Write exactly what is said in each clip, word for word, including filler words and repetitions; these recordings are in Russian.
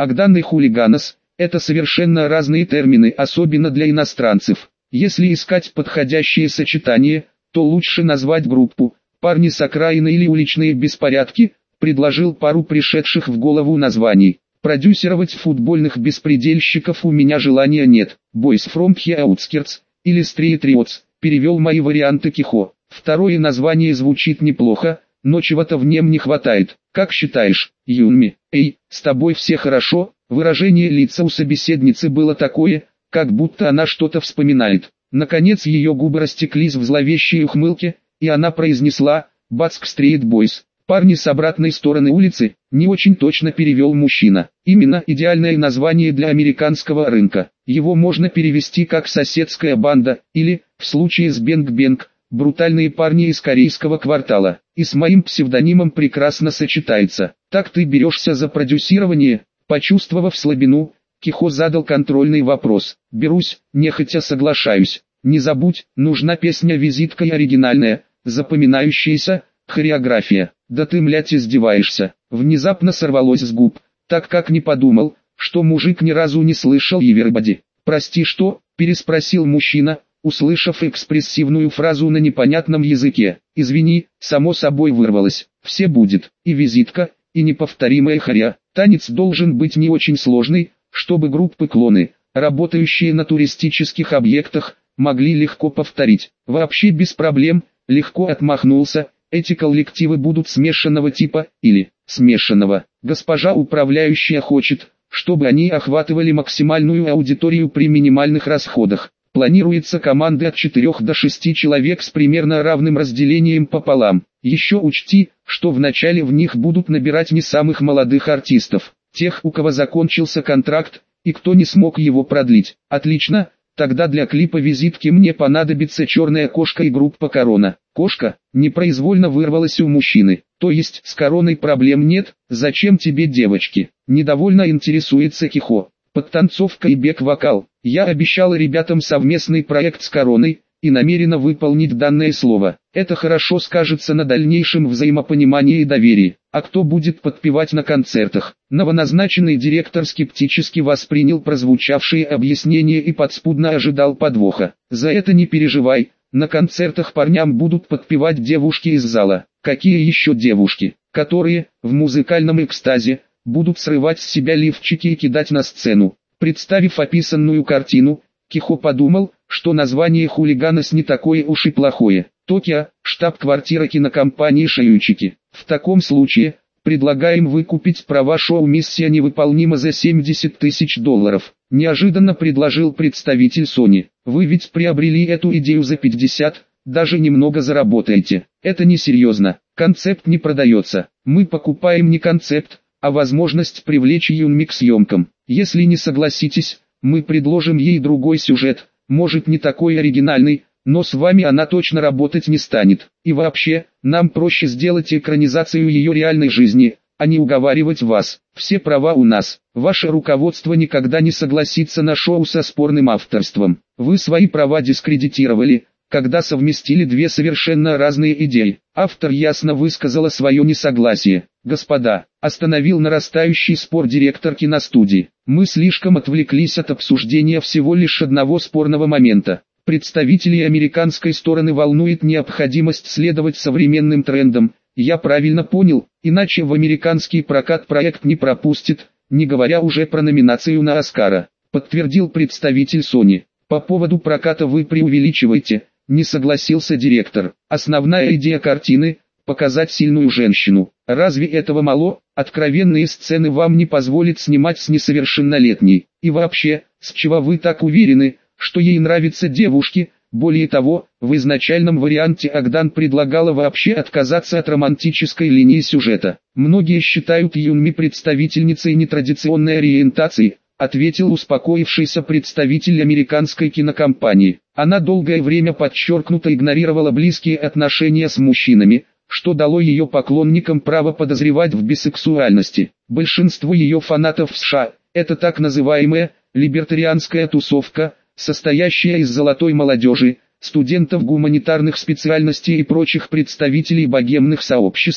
Агдан и хулиганос – это совершенно разные термины, особенно для иностранцев. Если искать подходящее сочетание, то лучше назвать группу «Парни с окраины» или «Уличные беспорядки», предложил пару пришедших в голову названий. Продюсировать футбольных беспредельщиков у меня желания нет. Boys from the Outskirts или Street Riots перевел мои варианты Кихо. Второе название звучит неплохо, но чего-то в нем не хватает. Как считаешь, Юнми? Эй, с тобой все хорошо? Выражение лица у собеседницы было такое, как будто она что-то вспоминает. Наконец ее губы растеклись в зловещей ухмылке, и она произнесла «Баск Стрит Бойс». «Парни с обратной стороны улицы», не очень точно перевел мужчина. Именно идеальное название для американского рынка. Его можно перевести как «соседская банда» или, в случае с Бенг-Бенг, «брутальные парни из корейского квартала». И с моим псевдонимом прекрасно сочетается. «Так ты берешься за продюсирование?» Почувствовав слабину, Кихо задал контрольный вопрос. «Берусь, нехотя соглашаюсь. Не забудь, нужна песня-визитка и оригинальная, запоминающаяся, хореография». «Да ты, млять, издеваешься!» Внезапно сорвалось с губ, так как не подумал, что мужик ни разу не слышал Everybody. «Прости, что?» – переспросил мужчина, услышав экспрессивную фразу на непонятном языке. «Извини, само собой вырвалось. Все будет, и визитка, и неповторимая хоря. Танец должен быть не очень сложный, чтобы группы-клоны, работающие на туристических объектах, могли легко повторить. Вообще без проблем», – легко отмахнулся. «Эти коллективы будут смешанного типа, или смешанного. Госпожа управляющая хочет, чтобы они охватывали максимальную аудиторию при минимальных расходах. Планируется команды от четырёх до шести человек с примерно равным разделением пополам. Еще учти, что вначале в них будут набирать не самых молодых артистов, тех, у кого закончился контракт, и кто не смог его продлить». «Отлично, тогда для клипа визитки мне понадобится черная кошка и группа Корона». «Кошка?» непроизвольно вырвалась у мужчины. «То есть с Короной проблем нет? Зачем тебе девочки?» Недовольно интересуется Кихо. «Подтанцовка и бэк-вокал. Я обещала ребятам совместный проект с Короной, и намерена выполнить данное слово. Это хорошо скажется на дальнейшем взаимопонимании и доверии. А кто будет подпевать на концертах?» Новоназначенный директор скептически воспринял прозвучавшие объяснения и подспудно ожидал подвоха. «За это не переживай. На концертах парням будут подпевать девушки из зала». «Какие еще девушки?» «Которые, в музыкальном экстазе, будут срывать с себя лифчики и кидать на сцену». Представив описанную картину, Кихо подумал, что название «Хулиганос» не такое уж и плохое. Токио, штаб-квартира кинокомпании «Шиючики». В таком случае, предлагаем выкупить права шоу «Миссия невыполнима» за семьдесят тысяч долларов. Неожиданно предложил представитель Sony. «Вы ведь приобрели эту идею за пятьдесят, даже немного заработаете. Это несерьезно, концепт не продается. Мы покупаем не концепт, а возможность привлечь Юнми к съемкам. Если не согласитесь, мы предложим ей другой сюжет, может не такой оригинальный, но с вами она точно работать не станет. И вообще, нам проще сделать экранизацию ее реальной жизни, а не уговаривать вас. Все права у нас. Ваше руководство никогда не согласится на шоу со спорным авторством. Вы свои права дискредитировали, когда совместили две совершенно разные идеи». Автор ясно высказала свое несогласие. «Господа», остановил нарастающий спор директор киностудии, «мы слишком отвлеклись от обсуждения всего лишь одного спорного момента. Представителей американской стороны волнует необходимость следовать современным трендам. Я правильно понял, иначе в американский прокат проект не пропустит, не говоря уже про номинацию на Оскара», подтвердил представитель Sony. «По поводу проката вы преувеличиваете», не согласился директор. «Основная идея картины – показать сильную женщину. Разве этого мало? Откровенные сцены вам не позволит снимать с несовершеннолетней. И вообще, с чего вы так уверены, что ей нравятся девушки? Более того, в изначальном варианте Агдан предлагала вообще отказаться от романтической линии сюжета. Многие считают Юнми представительницей нетрадиционной ориентации», ответил успокоившийся представитель американской кинокомпании. «Она долгое время подчеркнуто игнорировала близкие отношения с мужчинами, что дало ее поклонникам право подозревать в бисексуальности. Большинство ее фанатов в США – это так называемая либертарианская тусовка, состоящая из золотой молодежи, студентов гуманитарных специальностей и прочих представителей богемных сообществ,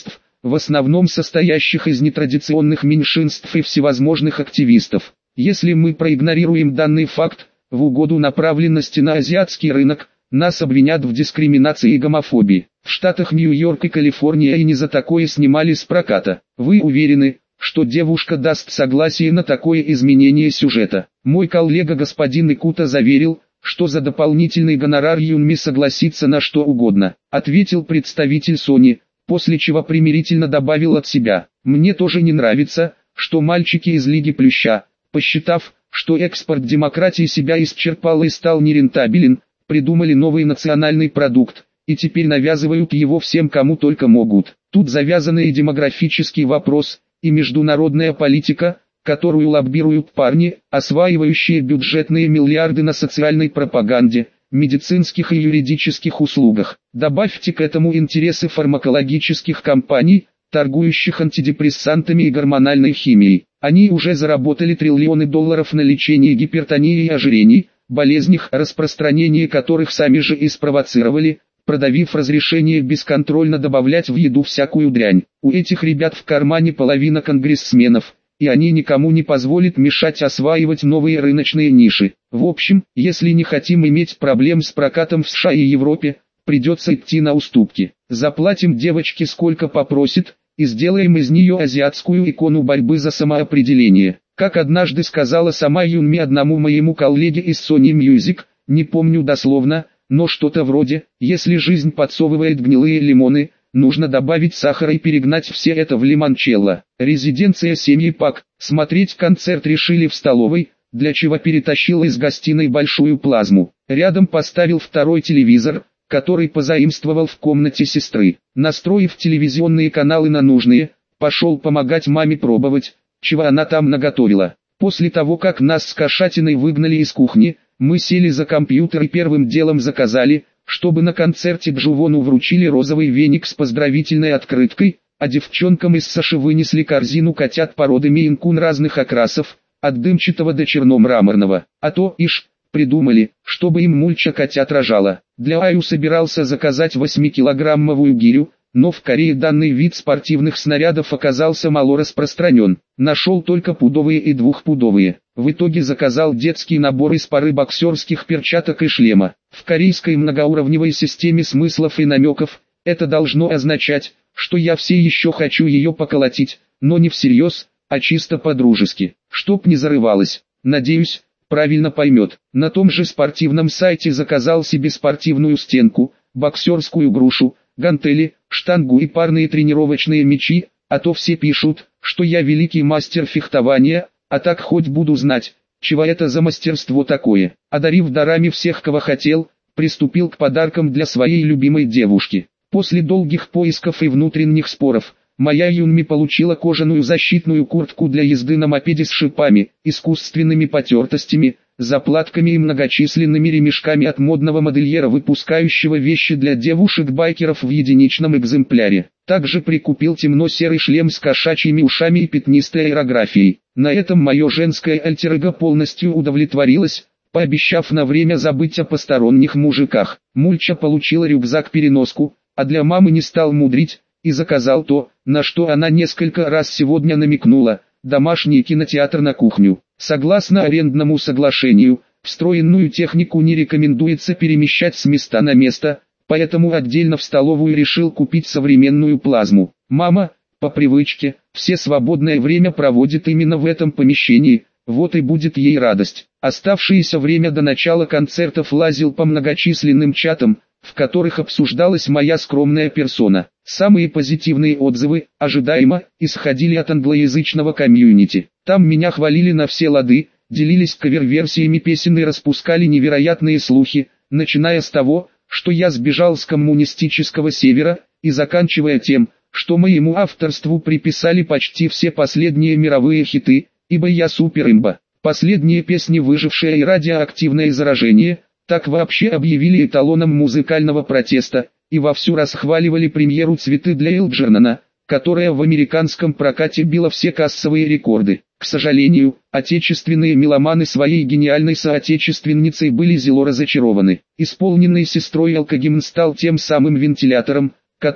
в основном состоящих из нетрадиционных меньшинств и всевозможных активистов. Если мы проигнорируем данный факт, в угоду направленности на азиатский рынок, нас обвинят в дискриминации и гомофобии. В штатах Нью-Йорк и Калифорния и не за такое снимали с проката. Вы уверены, что девушка даст согласие на такое изменение сюжета? Мой коллега господин Икута заверил, что за дополнительный гонорар Юнми согласится на что угодно, ответил представитель Sony, после чего примирительно добавил от себя: «Мне тоже не нравится, что мальчики из Лиги Плюща, посчитав, что экспорт демократии себя исчерпал и стал нерентабелен, придумали новый национальный продукт, и теперь навязывают его всем, кому только могут. Тут завязан и демографический вопрос, и международная политика, которую лоббируют парни, осваивающие бюджетные миллиарды на социальной пропаганде, медицинских и юридических услугах. Добавьте к этому интересы фармакологических компаний, торгующих антидепрессантами и гормональной химией. Они уже заработали триллионы долларов на лечении гипертонии и ожирений, болезнях, распространение которых сами же и спровоцировали, продавив разрешение бесконтрольно добавлять в еду всякую дрянь. У этих ребят в кармане половина конгрессменов, и они никому не позволят мешать осваивать новые рыночные ниши. В общем, если не хотим иметь проблем с прокатом в США и Европе, придется идти на уступки. Заплатим девочке сколько попросит, и сделаем из нее азиатскую икону борьбы за самоопределение. Как однажды сказала сама Юнми одному моему коллеге из Sony Music, не помню дословно, но что-то вроде: если жизнь подсовывает гнилые лимоны, нужно добавить сахара и перегнать все это в лимончелло. Резиденция семьи Пак. Смотреть концерт решили в столовой, для чего перетащил из гостиной большую плазму. Рядом поставил второй телевизор, который позаимствовал в комнате сестры. Настроив телевизионные каналы на нужные, пошел помогать маме пробовать, чего она там наготовила. После того, как нас с кошатиной выгнали из кухни, мы сели за компьютер и первым делом заказали, чтобы на концерте Джувону вручили розовый веник с поздравительной открыткой, а девчонкам из Саши вынесли корзину котят породы Мейн-кун разных окрасов, от дымчатого до черно-мраморного. А то, ишь, придумали, чтобы им мульча котят рожала. Для Аю собирался заказать восьмикилограммовую гирю, но в Корее данный вид спортивных снарядов оказался мало распространен. Нашел только пудовые и двухпудовые. В итоге заказал детский набор из пары боксерских перчаток и шлема. В корейской многоуровневой системе смыслов и намеков, это должно означать, что я все еще хочу ее поколотить, но не всерьез, а чисто по-дружески, чтоб не зарывалась. Надеюсь, правильно поймет. На том же спортивном сайте заказал себе спортивную стенку, боксерскую грушу, гантели, штангу и парные тренировочные мячи, а то все пишут, что я великий мастер фехтования, а так хоть буду знать, чего это за мастерство такое. Одарив дарами всех, кого хотел, приступил к подаркам для своей любимой девушки. После долгих поисков и внутренних споров, моя Юнми получила кожаную защитную куртку для езды на мопеде с шипами, искусственными потертостями, заплатками и многочисленными ремешками от модного модельера, выпускающего вещи для девушек-байкеров в единичном экземпляре. Также прикупил темно-серый шлем с кошачьими ушами и пятнистой аэрографией. На этом мое женское альтер-эго полностью удовлетворилось, пообещав на время забыть о посторонних мужиках. Мульча получила рюкзак-переноску, а для мамы не стал мудрить, и заказал то, на что она несколько раз сегодня намекнула: домашний кинотеатр на кухню. Согласно арендному соглашению, встроенную технику не рекомендуется перемещать с места на место, поэтому отдельно в столовую решил купить современную плазму. Мама, по привычке, все свободное время проводит именно в этом помещении, вот и будет ей радость. Оставшееся время до начала концертов лазил по многочисленным чатам, в которых обсуждалась моя скромная персона. Самые позитивные отзывы, ожидаемо, исходили от англоязычного комьюнити. Там меня хвалили на все лады, делились кавер-версиями песен и распускали невероятные слухи, начиная с того, что я сбежал с коммунистического севера, и заканчивая тем, что моему авторству приписали почти все последние мировые хиты, ибо я суперимба. Последние песни «Выжившее» и «Радиоактивное заражение» так вообще объявили эталоном музыкального протеста, и вовсю расхваливали премьеру «Цветы для Элджернона», которая в американском прокате била все кассовые рекорды. К сожалению, отечественные меломаны своей гениальной соотечественницей были зело разочарованы. Исполненный сестрой алкогимн стал тем самым вентилятором, который,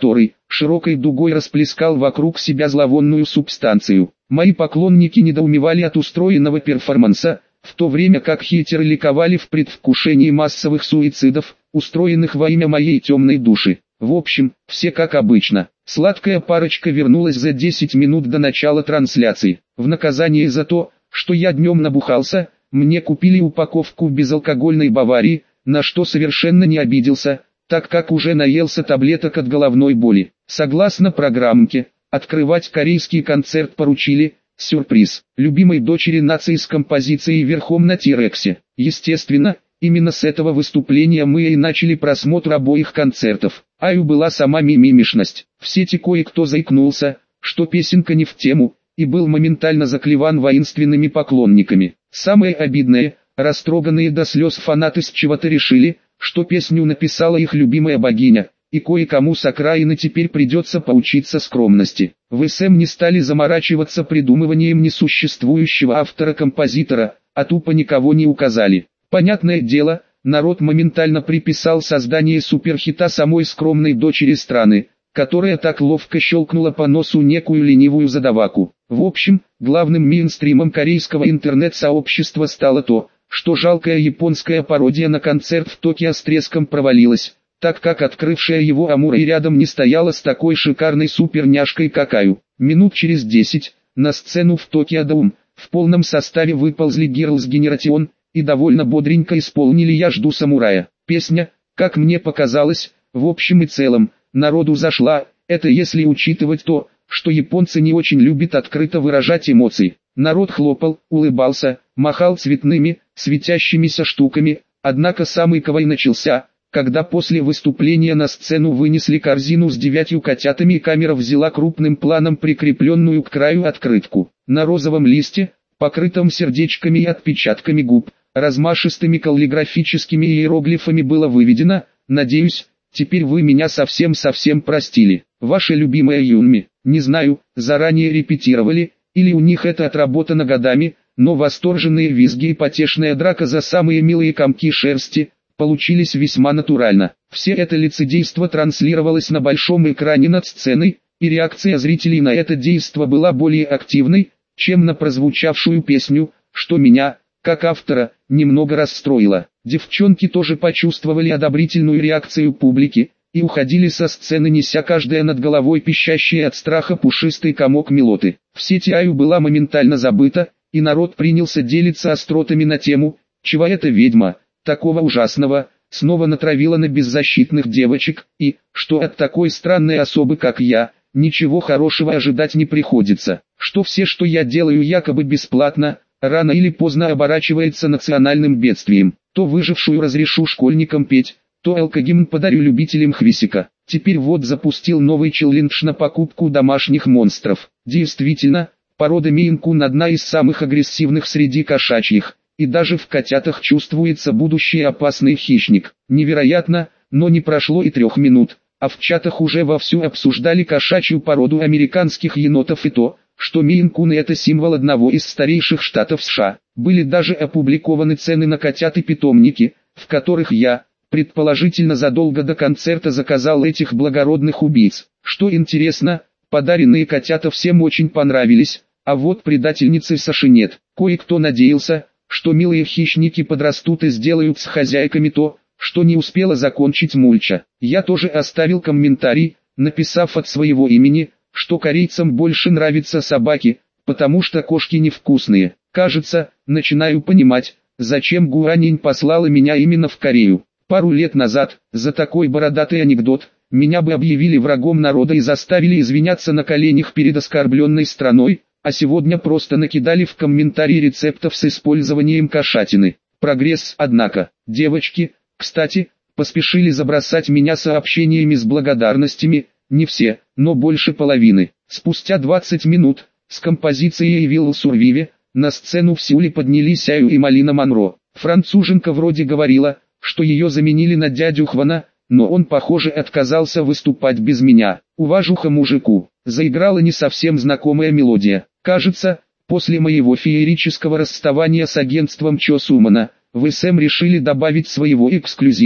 широкой дугой расплескал вокруг себя зловонную субстанцию. Мои поклонники недоумевали от устроенного перформанса, в то время как хейтеры ликовали в предвкушении массовых суицидов, устроенных во имя моей темной души. В общем, все как обычно. Сладкая парочка вернулась за десять минут до начала трансляции. В наказание за то, что я днем набухался, мне купили упаковку безалкогольной Баварии, на что совершенно не обиделся, так как уже наелся таблеток от головной боли. Согласно программке, открывать корейский концерт поручили, сюрприз, любимой дочери нации с композицией верхом на Тирексе. Естественно, именно с этого выступления мы и начали просмотр обоих концертов. Аю была сама мимимишность. В сети кое-кто заикнулся, что песенка не в тему, и был моментально заклеван воинственными поклонниками. Самое обидное, растроганные до слез фанаты с чего-то решили, что песню написала их любимая богиня, и кое-кому с окраины теперь придется поучиться скромности. В СМ не стали заморачиваться придумыванием несуществующего автора-композитора, а тупо никого не указали. Понятное дело, народ моментально приписал создание суперхита самой скромной дочери страны, которая так ловко щелкнула по носу некую ленивую задаваку. В общем, главным мейнстримом корейского интернет-сообщества стало то, что жалкая японская пародия на концерт в Токио с треском провалилась, так как открывшая его Амура и рядом не стояла с такой шикарной суперняшкой как Аю. Минут через десять, на сцену в Токио Доум, в полном составе выползли Girls' Generation, и довольно бодренько исполнили «Я жду самурая». Песня, как мне показалось, в общем и целом, народу зашла, это если учитывать то, что японцы не очень любят открыто выражать эмоции. Народ хлопал, улыбался, махал цветными, светящимися штуками, однако самый кавай начался, когда после выступления на сцену вынесли корзину с девятью котятами и камера взяла крупным планом прикрепленную к краю открытку. На розовом листе, покрытом сердечками и отпечатками губ, размашистыми каллиграфическими иероглифами было выведено: «Надеюсь, теперь вы меня совсем-совсем простили. Ваша любимая Юнми». Не знаю, заранее репетировали, или у них это отработано годами, но восторженные визги и потешная драка за самые милые комки шерсти получились весьма натурально. Все это лицедейство транслировалось на большом экране над сценой, и реакция зрителей на это действо была более активной, чем на прозвучавшую песню, что меня, как автора, немного расстроило. Девчонки тоже почувствовали одобрительную реакцию публики, и уходили со сцены, неся каждая над головой пищащий от страха пушистый комок милоты. В сети Аю была моментально забыта, и народ принялся делиться остротами на тему, чего эта ведьма, такого ужасного, снова натравила на беззащитных девочек, и, что от такой странной особы как я, ничего хорошего ожидать не приходится, что все, что я делаю якобы бесплатно, рано или поздно оборачивается национальным бедствием. То выжившую разрешу школьникам петь, то алкогимн подарю любителям хвисика. Теперь вот запустил новый челлендж на покупку домашних монстров. Действительно, порода Мейн-кун одна из самых агрессивных среди кошачьих, и даже в котятах чувствуется будущий опасный хищник. Невероятно, но не прошло и трех минут, а в чатах уже вовсю обсуждали кошачью породу американских енотов и то, что Мейн-кун это символ одного из старейших штатов США. Были даже опубликованы цены на котят и питомники, в которых я, предположительно задолго до концерта, заказал этих благородных убийц. Что интересно, подаренные котята всем очень понравились, а вот предательницы Саши нет. Кое-кто надеялся, что милые хищники подрастут и сделают с хозяйками то, что не успела закончить Мульча. Я тоже оставил комментарий, написав от своего имени, что корейцам больше нравятся собаки, потому что кошки невкусные. Кажется, начинаю понимать, зачем Гуанинь послала меня именно в Корею. Пару лет назад, за такой бородатый анекдот, меня бы объявили врагом народа и заставили извиняться на коленях перед оскорбленной страной, а сегодня просто накидали в комментарии рецептов с использованием кошатины. Прогресс, однако. Девочки, кстати, поспешили забросать меня сообщениями с благодарностями, не все, но больше половины. Спустя двадцать минут, с композицией «I Will Survive», на сцену в Сеуле поднялись Аю и Малина Монро. Француженка вроде говорила, что ее заменили на дядю Хвана, но он, похоже, отказался выступать без меня. Уважуха мужику. Заиграла не совсем знакомая мелодия. Кажется, после моего феерического расставания с агентством Чо Сумана, в СМ решили добавить своего эксклюзива,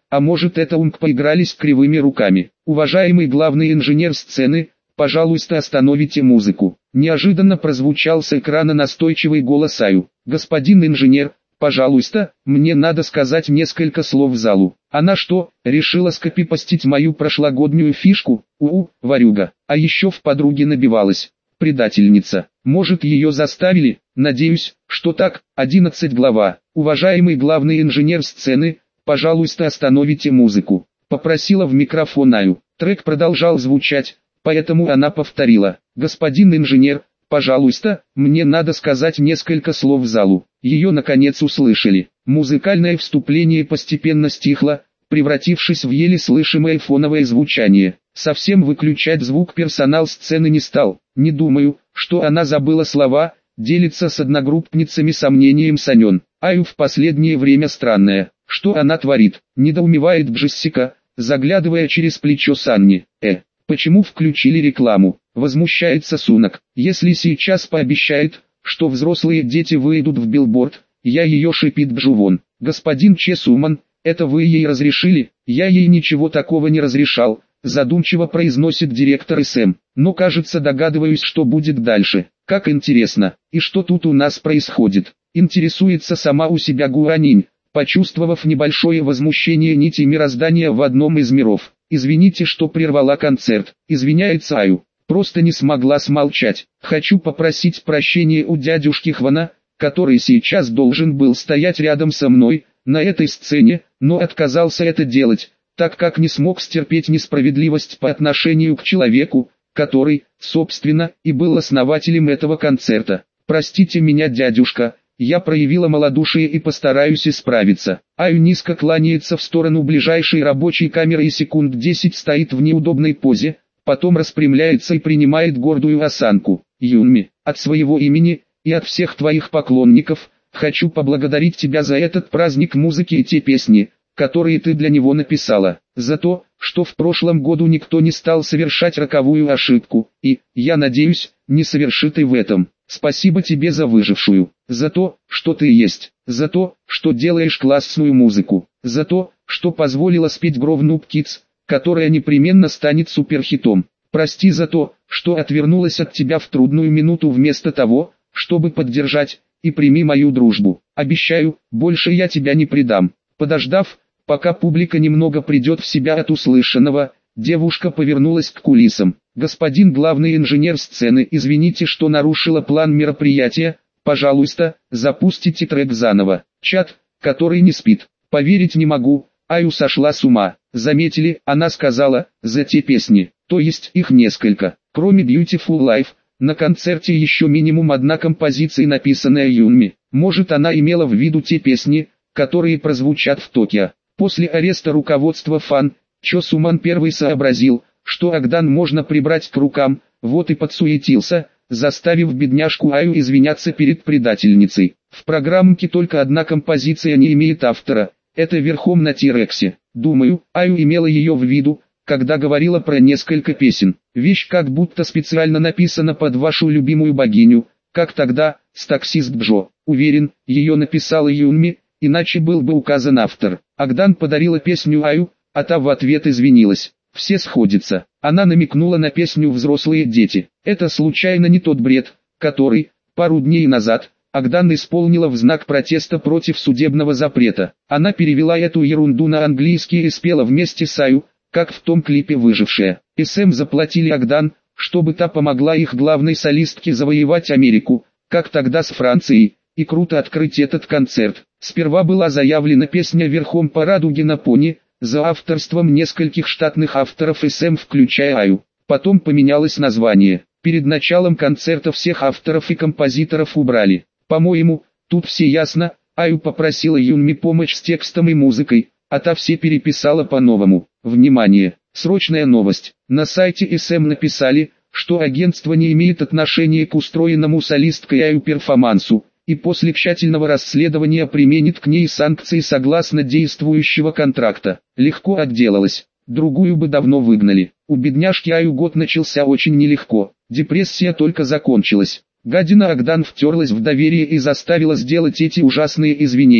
а может это умк поигрались кривыми руками. Уважаемый главный инженер сцены, пожалуйста, остановите музыку. Неожиданно прозвучал с экрана настойчивый голос Аю. Господин инженер, пожалуйста, мне надо сказать несколько слов залу. Она что, решила скопипастить мою прошлогоднюю фишку? У-у, ворюга. А еще в подруге набивалась. Предательница. Может, ее заставили? Надеюсь, что так. одиннадцать глава. Уважаемый главный инженер сцены, пожалуйста, остановите музыку. Попросила в микрофон Аю. Трек продолжал звучать, поэтому она повторила. Господин инженер, пожалуйста, мне надо сказать несколько слов залу. Ее наконец услышали. Музыкальное вступление постепенно стихло, превратившись в еле слышимое фоновое звучание. Совсем выключать звук персонал сцены не стал. Не думаю, что она забыла слова, делится с одногруппницами сомнением Санен. Аю в последнее время странная. Что она творит? Недоумевает Джессика, заглядывая через плечо Санни. Э, почему включили рекламу? Возмущается Сунок. Если сейчас пообещает, что взрослые дети выйдут в билборд, я ее, шипит Бжувон. Господин Че Суман, это вы ей разрешили? Я ей ничего такого не разрешал, задумчиво произносит директор СМ. Но кажется, догадываюсь, что будет дальше. Как интересно, и что тут у нас происходит? Интересуется сама у себя Гуанинь, почувствовав небольшое возмущение нити мироздания в одном из миров. Извините, что прервала концерт, извиняется Аю. Просто не смогла смолчать. Хочу попросить прощения у дядюшки Хвана, который сейчас должен был стоять рядом со мной, на этой сцене, но отказался это делать, так как не смог стерпеть несправедливость по отношению к человеку, который, собственно, и был основателем этого концерта. Простите меня, дядюшка, я проявила малодушие и постараюсь исправиться. Аю низко кланяется в сторону ближайшей рабочей камеры и секунд десять стоит в неудобной позе, потом распрямляется и принимает гордую осанку. Юнми, от своего имени и от всех твоих поклонников, хочу поблагодарить тебя за этот праздник музыки и те песни, которые ты для него написала, за то, что в прошлом году никто не стал совершать роковую ошибку, и, я надеюсь, не совершит и в этом. Спасибо тебе за выжившую, за то, что ты есть, за то, что делаешь классную музыку, за то, что позволила спеть Grown Up Kids, которая непременно станет суперхитом. Прости за то, что отвернулась от тебя в трудную минуту вместо того, чтобы поддержать, и прими мою дружбу. Обещаю, больше я тебя не предам. Подождав, пока публика немного придет в себя от услышанного, девушка повернулась к кулисам. Господин главный инженер сцены, извините, что нарушила план мероприятия, пожалуйста, запустите трек заново. Чат, который не спит. Поверить не могу, Аю сошла с ума. Заметили, она сказала, за те песни, то есть их несколько. Кроме Beautiful Life, на концерте еще минимум одна композиция, написанная Юнми. Может, она имела в виду те песни, которые прозвучат в Токио. После ареста руководства фан, Чо Суман первый сообразил, что Агдан можно прибрать к рукам, вот и подсуетился, заставив бедняжку Аю извиняться перед предательницей. В программке только одна композиция не имеет автора, это верхом на Тирексе. Думаю, Аю имела ее в виду, когда говорила про несколько песен. Вещь как будто специально написана под вашу любимую богиню, как тогда, с таксист Джо. Уверен, ее написала Юнми, иначе был бы указан автор. Агдан подарила песню Аю, а та в ответ извинилась. Все сходятся. Она намекнула на песню «Взрослые дети». Это случайно не тот бред, который, пару дней назад, Агдан исполнила в знак протеста против судебного запрета. Она перевела эту ерунду на английский и спела вместе с Аю, как в том клипе «Выжившая». СМ заплатили Агдан, чтобы та помогла их главной солистке завоевать Америку, как тогда с Францией, и круто открыть этот концерт. Сперва была заявлена песня «Верхом по радуге на пони», за авторством нескольких штатных авторов СМ, включая Аю. Потом поменялось название. Перед началом концерта всех авторов и композиторов убрали. По-моему, тут все ясно. Аю попросила Юнми помочь с текстом и музыкой, а та все переписала по-новому. Внимание! Срочная новость. На сайте СМ написали, что агентство не имеет отношения к устроенному солисткой Аю перформансу, и после тщательного расследования применит к ней санкции согласно действующего контракта. Легко отделалась. Другую бы давно выгнали. У бедняжки Аю год начался очень нелегко. Депрессия только закончилась. Гадина Агдан втерлась в доверие и заставила сделать эти ужасные извинения.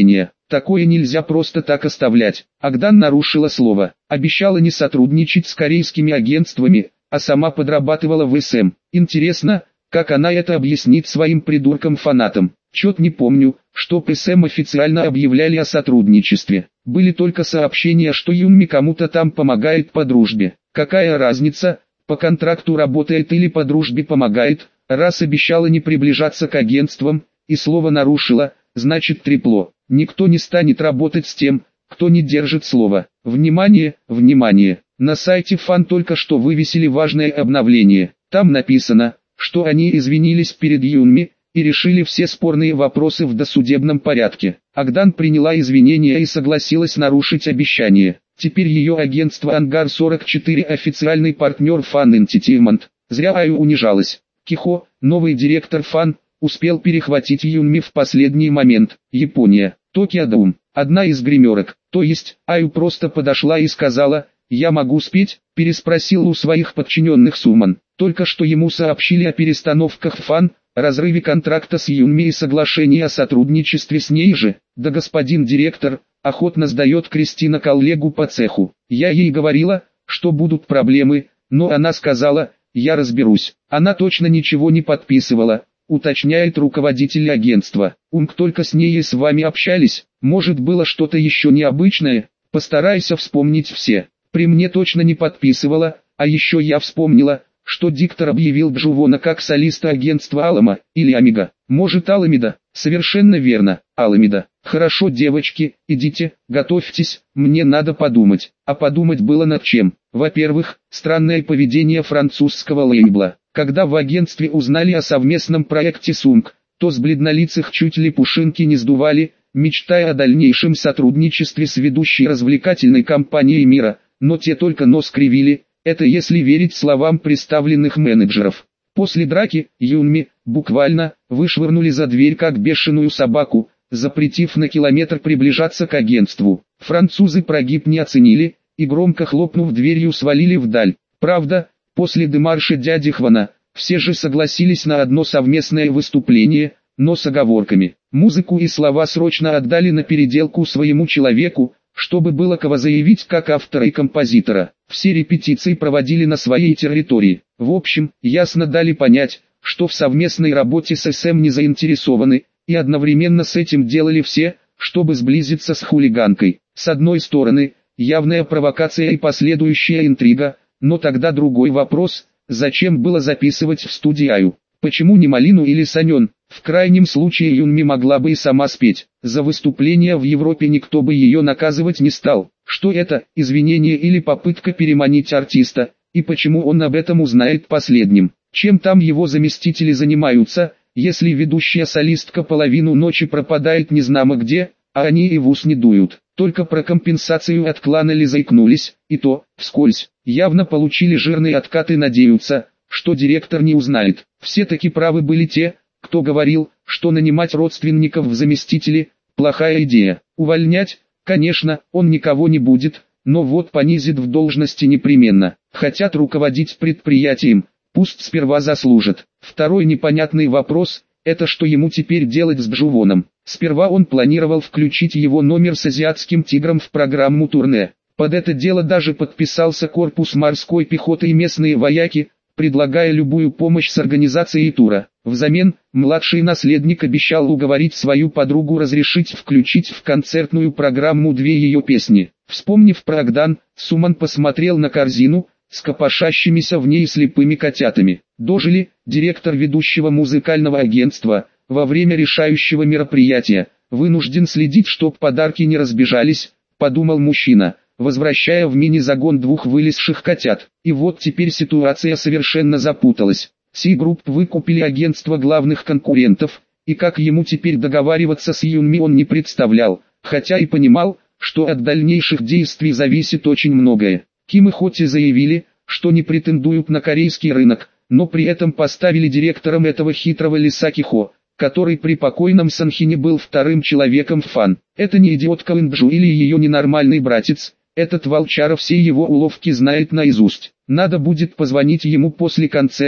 Такое нельзя просто так оставлять. Агдан нарушила слово, обещала не сотрудничать с корейскими агентствами, а сама подрабатывала в СМ. Интересно, как она это объяснит своим придуркам-фанатам. Чет не помню, что СМ официально объявляли о сотрудничестве. Были только сообщения, что Юнми кому-то там помогает по дружбе. Какая разница, по контракту работает или по дружбе помогает, раз обещала не приближаться к агентствам, и слово нарушила, значит трепло. Никто не станет работать с тем, кто не держит слова. Внимание, внимание! На сайте Фан только что вывесили важное обновление. Там написано, что они извинились перед Юнми и решили все спорные вопросы в досудебном порядке. Агдан приняла извинения и согласилась нарушить обещание. Теперь ее агентство Ангар сорок четыре официальный партнер Фан Entertainment. Зря Аю унижалась. Кихо, новый директор Фан, успел перехватить Юнми в последний момент. Япония. Токио Дум. Одна из гримерок. То есть, Аю просто подошла и сказала: «Я могу спеть?» – переспросил у своих подчиненных Суман. Только что ему сообщили о перестановках Фан, разрыве контракта с Юнми и соглашении о сотрудничестве с ней же. «Да господин директор», – охотно сдает Кристина коллегу по цеху. «Я ей говорила, что будут проблемы, но она сказала, я разберусь». Она точно ничего не подписывала, уточняет руководитель агентства. «Умк, только с ней и с вами общались, может было что-то еще необычное, постарайся вспомнить все». При мне точно не подписывала, а еще я вспомнила, что диктор объявил Джувона как солиста агентства Алама, или Амига. Может Аламида? Совершенно верно, Аламида. Хорошо, девочки, идите, готовьтесь, мне надо подумать. А подумать было над чем. Во-первых, странное поведение французского лейбла. Когда в агентстве узнали о совместном проекте Сумк, то с бледнолицых чуть ли пушинки не сдували, мечтая о дальнейшем сотрудничестве с ведущей развлекательной компанией мира. Но те только нос кривили, это если верить словам представленных менеджеров. После драки, Юнми, буквально, вышвырнули за дверь как бешеную собаку, запретив на километр приближаться к агентству. Французы прогиб не оценили, и громко хлопнув дверью свалили вдаль. Правда, после демарша дяди Хвана, все же согласились на одно совместное выступление, но с оговорками. Музыку и слова срочно отдали на переделку своему человеку, чтобы было кого заявить как автора и композитора. Все репетиции проводили на своей территории. В общем, ясно дали понять, что в совместной работе с СМ не заинтересованы, и одновременно с этим делали все, чтобы сблизиться с хулиганкой. С одной стороны, явная провокация и последующая интрига, но тогда другой вопрос, зачем было записывать в студии Аю? Почему не Малину или Санен? В крайнем случае Юнми могла бы и сама спеть. За выступление в Европе никто бы ее наказывать не стал. Что это, извинение или попытка переманить артиста, и почему он об этом узнает последним? Чем там его заместители занимаются, если ведущая солистка половину ночи пропадает незнамо где, а они и в ус не дуют? Только про компенсацию от клана ли заикнулись, и то, вскользь. Явно получили жирные откаты и надеются, что директор не узнает. Все-таки правы были те, кто говорил, что нанимать родственников в заместители – плохая идея. Увольнять, конечно, он никого не будет, но вот понизит в должности непременно. Хотят руководить предприятием, пусть сперва заслужат. Второй непонятный вопрос – это что ему теперь делать с Джувоном. Сперва он планировал включить его номер с азиатским тигром в программу турне. Под это дело даже подписался корпус морской пехоты и местные вояки, предлагая любую помощь с организацией тура. Взамен, младший наследник обещал уговорить свою подругу разрешить включить в концертную программу две ее песни. Вспомнив про Агдан, Суман посмотрел на корзину, с копошащимися в ней слепыми котятами. Дожили, директор ведущего музыкального агентства, во время решающего мероприятия, вынужден следить, чтоб подарки не разбежались, подумал мужчина, возвращая в мини-загон двух вылезших котят. И вот теперь ситуация совершенно запуталась. Си-групп выкупили агентство главных конкурентов, и как ему теперь договариваться с Юнми он не представлял, хотя и понимал, что от дальнейших действий зависит очень многое. Кимы хоть и заявили, что не претендуют на корейский рынок, но при этом поставили директором этого хитрого лиса Кихо, который при покойном Санхине был вторым человеком в Фан. Это не идиотка Инджу или ее ненормальный братец. Этот волчара все его уловки знает наизусть. Надо будет позвонить ему после концерта,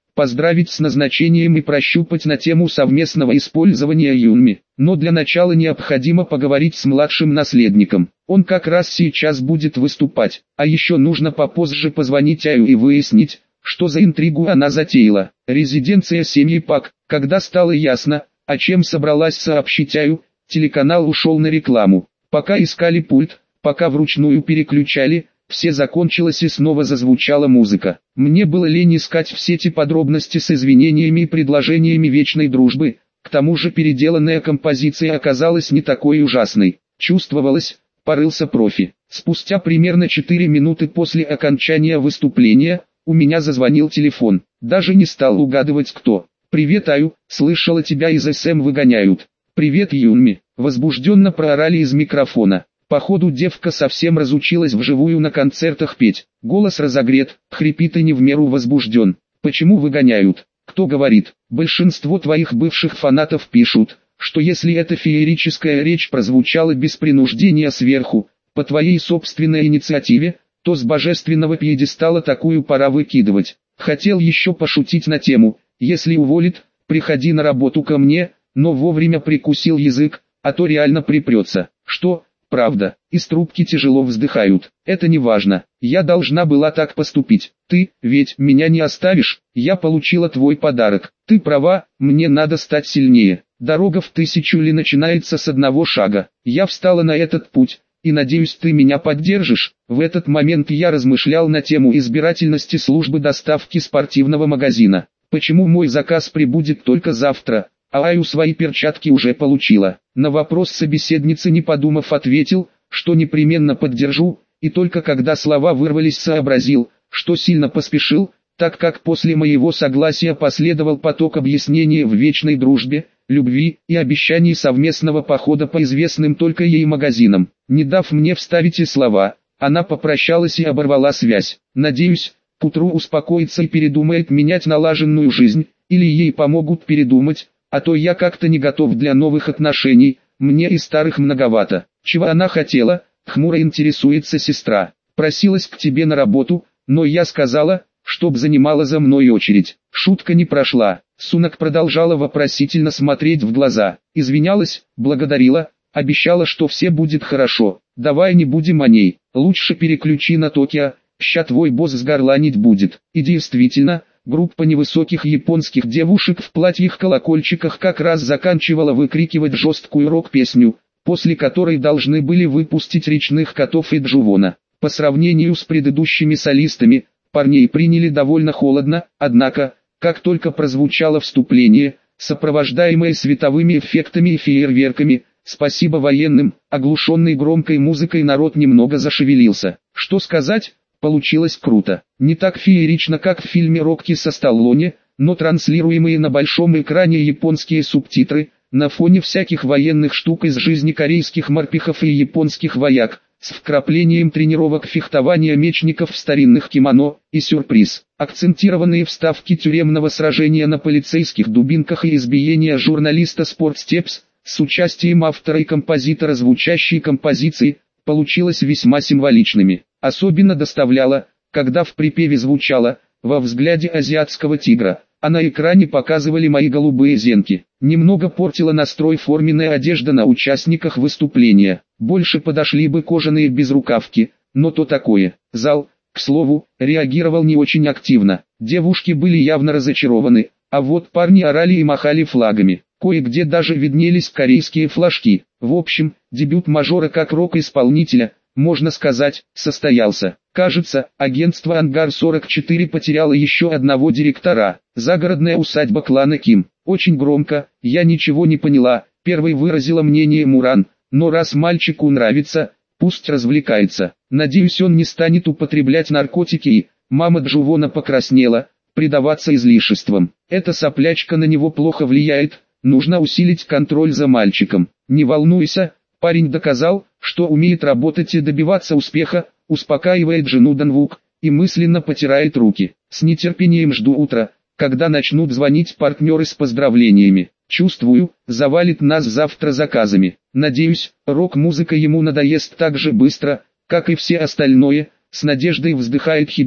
поздравить с назначением и прощупать на тему совместного использования Юнми. Но для начала необходимо поговорить с младшим наследником. Он как раз сейчас будет выступать, а еще нужно попозже позвонить Аю и выяснить, что за интригу она затеяла. Резиденция семьи Пак. Когда стало ясно, о чем собралась сообщить Аю, телеканал ушел на рекламу. Пока искали пульт, пока вручную переключали, все закончилось и снова зазвучала музыка. Мне было лень искать в сети подробности с извинениями и предложениями вечной дружбы, к тому же переделанная композиция оказалась не такой ужасной. Чувствовалось, порылся профи. Спустя примерно четыре минуты после окончания выступления, у меня зазвонил телефон. Даже не стал угадывать кто. «Привет, Аю, слышала, тебя из эс эм выгоняют». «Привет, Юнми», возбужденно проорали из микрофона. Походу девка совсем разучилась вживую на концертах петь. Голос разогрет, хрипит и не в меру возбужден. «Почему выгоняют?» «Кто говорит?» «Большинство твоих бывших фанатов пишут, что если эта феерическая речь прозвучала без принуждения сверху, по твоей собственной инициативе, то с божественного пьедестала такую пора выкидывать». Хотел еще пошутить на тему: «Если уволит, приходи на работу ко мне», но вовремя прикусил язык, а то реально припрется. «Что? Правда?» Из трубки тяжело вздыхают. «Это не важно. Я должна была так поступить. Ты ведь меня не оставишь. Я получила твой подарок. Ты права, мне надо стать сильнее. Дорога в тысячу ли начинается с одного шага. Я встала на этот путь, и надеюсь, ты меня поддержишь». В этот момент я размышлял на тему избирательности службы доставки спортивного магазина. Почему мой заказ прибудет только завтра, а Аю свои перчатки уже получила? На вопрос собеседницы не подумав ответил, что непременно поддержу, и только когда слова вырвались сообразил, что сильно поспешил, так как после моего согласия последовал поток объяснений в вечной дружбе, любви и обещаний совместного похода по известным только ей магазинам. Не дав мне вставить и слова, она попрощалась и оборвала связь. Надеюсь, к утру успокоится и передумает менять налаженную жизнь, или ей помогут передумать, а то я как-то не готов для новых отношений, мне и старых многовато. Чего она хотела? Хмуро интересуется сестра. Просилась к тебе на работу, но я сказала, чтоб занимала за мной очередь. Шутка не прошла. Сунак продолжала вопросительно смотреть в глаза. Извинялась, благодарила, обещала, что все будет хорошо. Давай не будем о ней. Лучше переключи на Токио, ща твой босс сгорланить будет. И действительно, группа невысоких японских девушек в платьях-колокольчиках как раз заканчивала выкрикивать жесткую рок-песню, после которой должны были выпустить речных котов и Джувона. По сравнению с предыдущими солистами, парней приняли довольно холодно, однако, как только прозвучало вступление, сопровождаемое световыми эффектами и фейерверками, спасибо военным, оглушенный громкой музыкой народ немного зашевелился. Что сказать? Получилось круто. Не так феерично, как в фильме «Рокки» со Сталлоне, но транслируемые на большом экране японские субтитры, на фоне всяких военных штук из жизни корейских морпехов и японских вояк, с вкраплением тренировок фехтования мечников в старинных кимоно, и сюрприз. Акцентированные вставки тюремного сражения на полицейских дубинках и избиения журналиста «Спортстепс», с участием автора и композитора звучащей композиции, получилось весьма символичными. Особенно доставляло, когда в припеве звучало «Во взгляде азиатского тигра», а на экране показывали мои голубые зенки. Немного портила настрой форменная одежда на участниках выступления. Больше подошли бы кожаные безрукавки, но то такое. Зал, к слову, реагировал не очень активно. Девушки были явно разочарованы, а вот парни орали и махали флагами. Кое-где даже виднелись корейские флажки. В общем, дебют мажора как рок-исполнителя, можно сказать, состоялся. Кажется, агентство «Ангар сорок четыре» потеряло еще одного директора. Загородная усадьба клана Ким. Очень громко, я ничего не поняла, первой выразила мнение Муран, но раз мальчику нравится, пусть развлекается. Надеюсь, он не станет употреблять наркотики и, мама Джувона покраснела, предаваться излишествам. Эта соплячка на него плохо влияет, нужно усилить контроль за мальчиком. Не волнуйся, парень доказал, что умеет работать и добиваться успеха, успокаивает жену Данвук, и мысленно потирает руки. С нетерпением жду утра, когда начнут звонить партнеры с поздравлениями. Чувствую, завалит нас завтра заказами. Надеюсь, рок-музыка ему надоест так же быстро, как и все остальное. С надеждой вздыхает Хибин,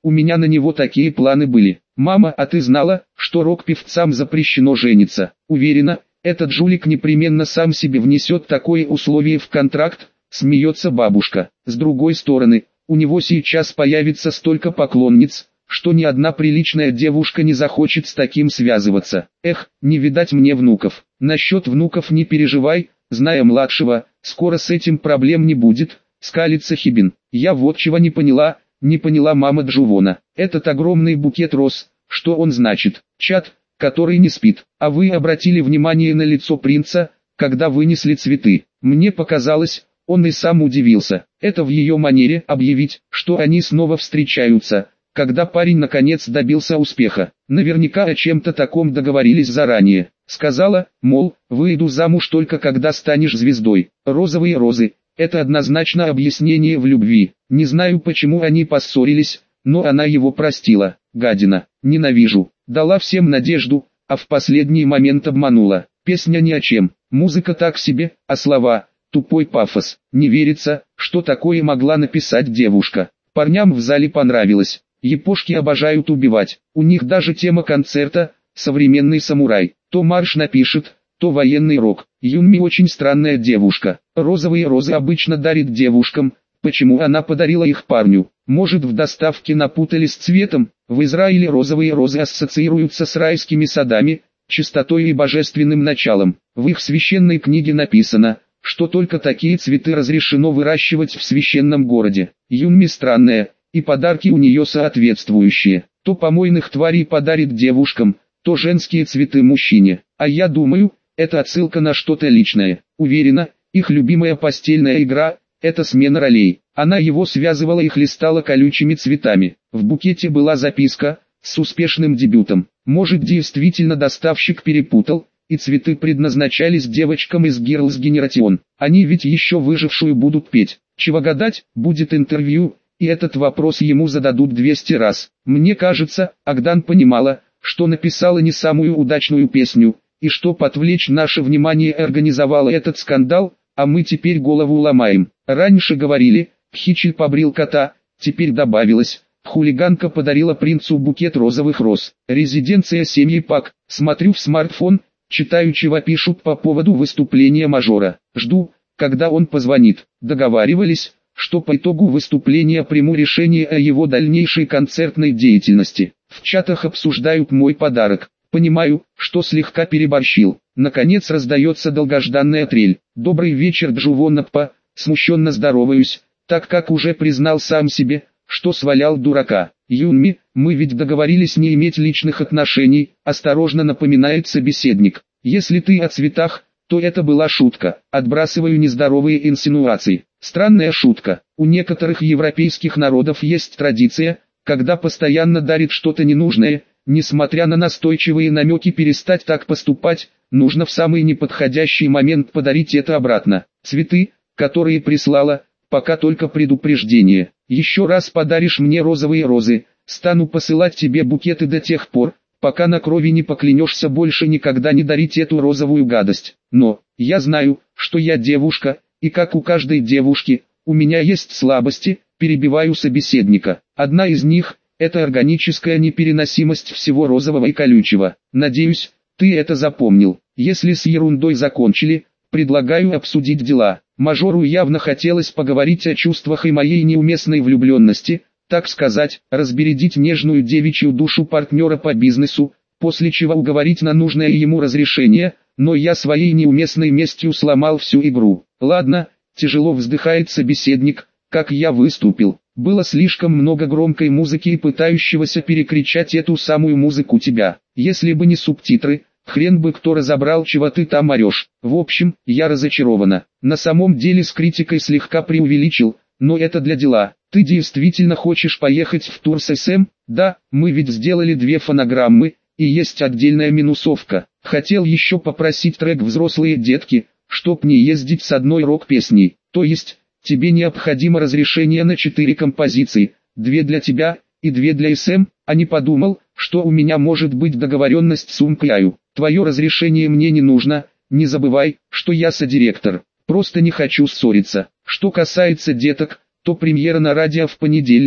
у меня на него такие планы были. Мама, а ты знала, что рок-певцам запрещено жениться? Уверена, этот жулик непременно сам себе внесет такое условие в контракт, смеется бабушка. С другой стороны, у него сейчас появится столько поклонниц, что ни одна приличная девушка не захочет с таким связываться. Эх, не видать мне внуков. Насчет внуков не переживай, зная младшего, скоро с этим проблем не будет, скалится Хибин. Я вот чего не поняла, не поняла мама Джувона. Этот огромный букет роз, что он значит? Чад, который не спит. А вы обратили внимание на лицо принца, когда вынесли цветы? Мне показалось, он и сам удивился. Это в ее манере объявить, что они снова встречаются, когда парень наконец добился успеха. Наверняка о чем-то таком договорились заранее. Сказала, мол, выйду замуж только когда станешь звездой. Розовые розы. Это однозначно объяснение в любви. Не знаю, почему они поссорились, но она его простила. Гадина. Ненавижу. Дала всем надежду, а в последний момент обманула. Песня ни о чем. Музыка так себе, а слова – тупой пафос. Не верится, что такое могла написать девушка. Парням в зале понравилось. Япошки обожают убивать. У них даже тема концерта – современный самурай. То марш напишет, то военный рок. Юнми очень странная девушка. Розовые розы обычно дарит девушкам. Почему она подарила их парню? Может, в доставке напутали с цветом? В Израиле розовые розы ассоциируются с райскими садами, чистотой и божественным началом. В их священной книге написано, что только такие цветы разрешено выращивать в священном городе. Юнми странная, и подарки у нее соответствующие. То помойных тварей подарит девушкам, то женские цветы мужчине. А я думаю, это отсылка на что-то личное. Уверена, их любимая постельная игра – это смена ролей. Она его связывала и хлестала колючими цветами. В букете была записка с успешным дебютом. Может, действительно доставщик перепутал, и цветы предназначались девочкам из Girls' Generation. Они ведь еще выжившую будут петь. Чего гадать, будет интервью, и этот вопрос ему зададут двести раз. Мне кажется, Агдан понимала, что написала не самую удачную песню, и что подвлечь наше внимание организовала этот скандал, а мы теперь голову ломаем. Раньше говорили, Пхичель побрил кота, теперь добавилось, хулиганка подарила принцу букет розовых роз. Резиденция семьи Пак, смотрю в смартфон, читаю, чего пишут по поводу выступления мажора. Жду, когда он позвонит. Договаривались, что по итогу выступления приму решение о его дальнейшей концертной деятельности. В чатах обсуждают мой подарок. Понимаю, что слегка переборщил. Наконец раздается долгожданная трель. Добрый вечер, Джувонаппа. Смущенно здороваюсь, так как уже признал сам себе, что свалял дурака. Юнми, мы ведь договорились не иметь личных отношений, осторожно напоминает собеседник. Если ты о цветах, то это была шутка. Отбрасываю нездоровые инсинуации. Странная шутка. У некоторых европейских народов есть традиция, когда постоянно дарит что-то ненужное, несмотря на настойчивые намеки перестать так поступать, нужно в самый неподходящий момент подарить это обратно. Цветы, которые прислала, пока только предупреждение. Еще раз подаришь мне розовые розы, стану посылать тебе букеты до тех пор, пока на крови не поклянешься больше никогда не дарить эту розовую гадость. Но, я знаю, что я девушка, и как у каждой девушки, у меня есть слабости, перебиваю собеседника. Одна из них – это органическая непереносимость всего розового и колючего. Надеюсь, ты это запомнил. Если с ерундой закончили, предлагаю обсудить дела. Мажору явно хотелось поговорить о чувствах и моей неуместной влюбленности, так сказать, разбередить нежную девичью душу партнера по бизнесу, после чего уговорить на нужное ему разрешение, но я своей неуместной местью сломал всю игру. Ладно, тяжело вздыхает собеседник, как я выступил. Было слишком много громкой музыки и пытающегося перекричать эту самую музыку тебя. Если бы не субтитры, хрен бы кто разобрал, чего ты там орешь. В общем, я разочарована. На самом деле с критикой слегка преувеличил, но это для дела. Ты действительно хочешь поехать в тур с СМ? Да, мы ведь сделали две фонограммы, и есть отдельная минусовка. Хотел еще попросить трек «Взрослые детки», чтоб не ездить с одной рок-песней. То есть, тебе необходимо разрешение на четыре композиции, две для тебя и две для СМ, а не подумал, что у меня может быть договоренность с Умкляю. Твое разрешение мне не нужно, не забывай, что я содиректор. Просто не хочу ссориться. Что касается деток, то премьера на радио в понедельник,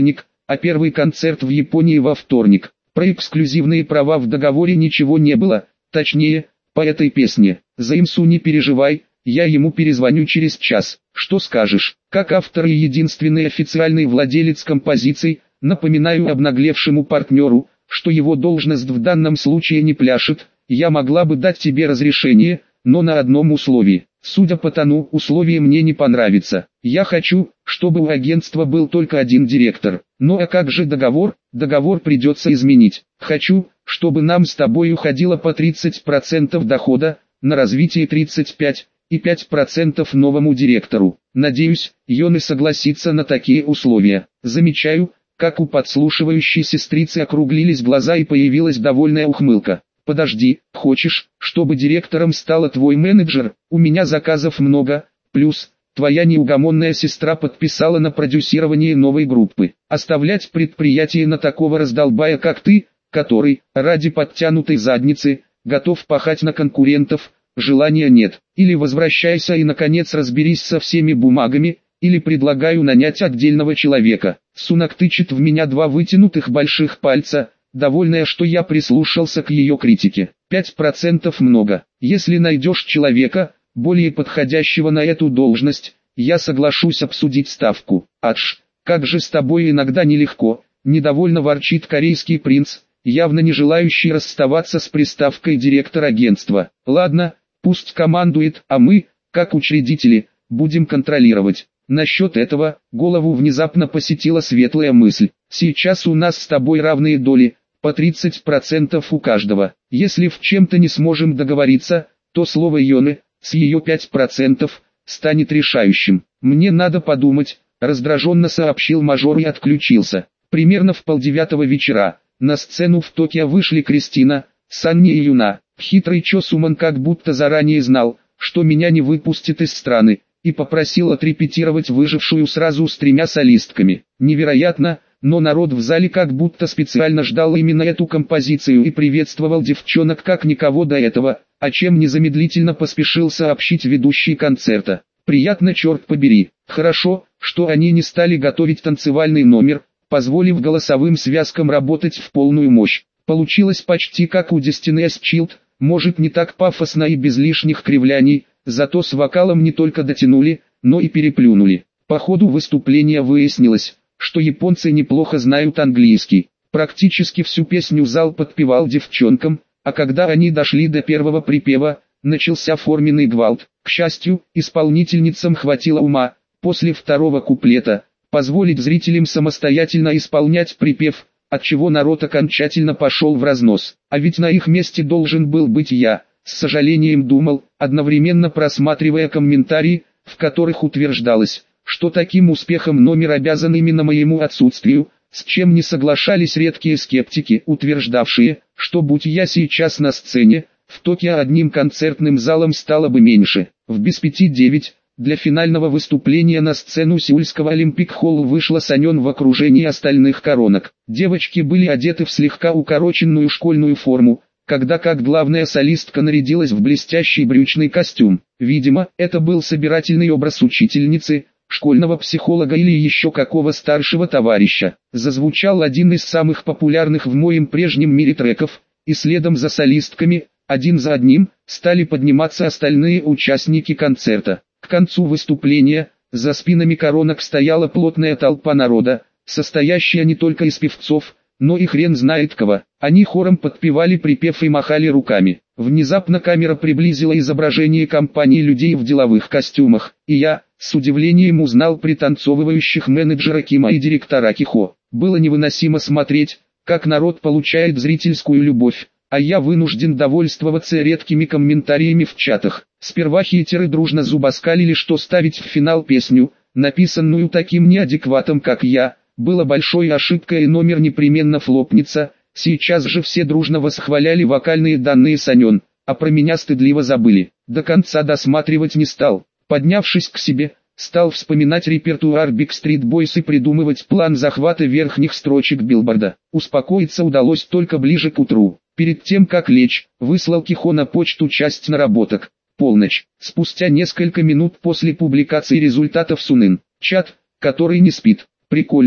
а первый концерт в Японии во вторник. Про эксклюзивные права в договоре ничего не было, точнее, по этой песне. За Имсу не переживай, я ему перезвоню через час. Что скажешь? Как автор и единственный официальный владелец композиций, напоминаю обнаглевшему партнеру, что его должность в данном случае не пляшет. Я могла бы дать тебе разрешение, но на одном условии. Судя по тону, условие мне не понравится. Я хочу, чтобы у агентства был только один директор. Ну а как же договор? Договор придется изменить. Хочу, чтобы нам с тобой уходило по тридцать процентов дохода, на развитие тридцать пять процентов и пять процентов новому директору. Надеюсь, Йоны согласится на такие условия. Замечаю, как у подслушивающей сестрицы округлились глаза и появилась довольная ухмылка. Подожди, хочешь, чтобы директором стала твой менеджер? У меня заказов много, плюс, твоя неугомонная сестра подписала на продюсирование новой группы. Оставлять предприятие на такого раздолбая как ты, который, ради подтянутой задницы, готов пахать на конкурентов, желания нет. Или возвращайся и наконец разберись со всеми бумагами, или предлагаю нанять отдельного человека. Сунак тычет в меня два вытянутых больших пальца, довольная, что я прислушался к ее критике. пять процентов много. Если найдешь человека, более подходящего на эту должность, я соглашусь обсудить ставку. Адж, как же с тобой иногда нелегко, недовольно ворчит корейский принц, явно не желающий расставаться с приставкой директор агентства. Ладно, пусть командует, а мы, как учредители, будем контролировать. Насчет этого, голову внезапно посетила светлая мысль. Сейчас у нас с тобой равные доли, по тридцать процентов у каждого. Если в чем-то не сможем договориться, то слово Йоны, с ее пять процентов, станет решающим. Мне надо подумать, раздраженно сообщил мажор и отключился. Примерно в полдевятого вечера, на сцену в Токио вышли Кристина, Санни и Юна. Хитрый Чо Суман как будто заранее знал, что меня не выпустят из страны, и попросил отрепетировать выжившую сразу с тремя солистками. Невероятно, но народ в зале как будто специально ждал именно эту композицию и приветствовал девчонок как никого до этого, о чем незамедлительно поспешил сообщить ведущий концерта. Приятно, черт побери. Хорошо, что они не стали готовить танцевальный номер, позволив голосовым связкам работать в полную мощь. Получилось почти как у Destiny's Child, может не так пафосно и без лишних кривляний, зато с вокалом не только дотянули, но и переплюнули. По ходу выступления выяснилось, что японцы неплохо знают английский. Практически всю песню зал подпевал девчонкам, а когда они дошли до первого припева, начался форменный гвалт. К счастью, исполнительницам хватило ума, после второго куплета, позволить зрителям самостоятельно исполнять припев, отчего народ окончательно пошел в разнос. А ведь на их месте должен был быть я, с сожалением думал, одновременно просматривая комментарии, в которых утверждалось, что таким успехом номер обязан именно моему отсутствию, с чем не соглашались редкие скептики, утверждавшие, что будь я сейчас на сцене, в Токио одним концертным залом стало бы меньше. В без пяти девять, для финального выступления на сцену Сеульского Олимпик-холл вышла Саньон в окружении остальных коронок. Девочки были одеты в слегка укороченную школьную форму, когда как главная солистка нарядилась в блестящий брючный костюм. Видимо, это был собирательный образ учительницы, школьного психолога или еще какого старшего товарища. Зазвучал один из самых популярных в моем прежнем мире треков, и следом за солистками, один за одним, стали подниматься остальные участники концерта. К концу выступления, за спинами коронок стояла плотная толпа народа, состоящая не только из певцов, но и хрен знает кого. Они хором подпевали припев и махали руками. Внезапно камера приблизила изображение компании людей в деловых костюмах, и я, с удивлением узнал пританцовывающих менеджера Кима и директора Кихо. Было невыносимо смотреть, как народ получает зрительскую любовь, а я вынужден довольствоваться редкими комментариями в чатах. Сперва хейтеры дружно зубоскалили, что ставить в финал песню, написанную таким неадекватом как я, было большой ошибкой и номер непременно флопнется. Сейчас же все дружно восхваляли вокальные данные Саньон, а про меня стыдливо забыли. До конца досматривать не стал. Поднявшись к себе, стал вспоминать репертуар Backstreet Boys и придумывать план захвата верхних строчек билборда. Успокоиться удалось только ближе к утру. Перед тем как лечь, выслал Кихо на почту часть наработок. Полночь. Спустя несколько минут после публикации результатов Сунын. Чат, который не спит. Прикольно,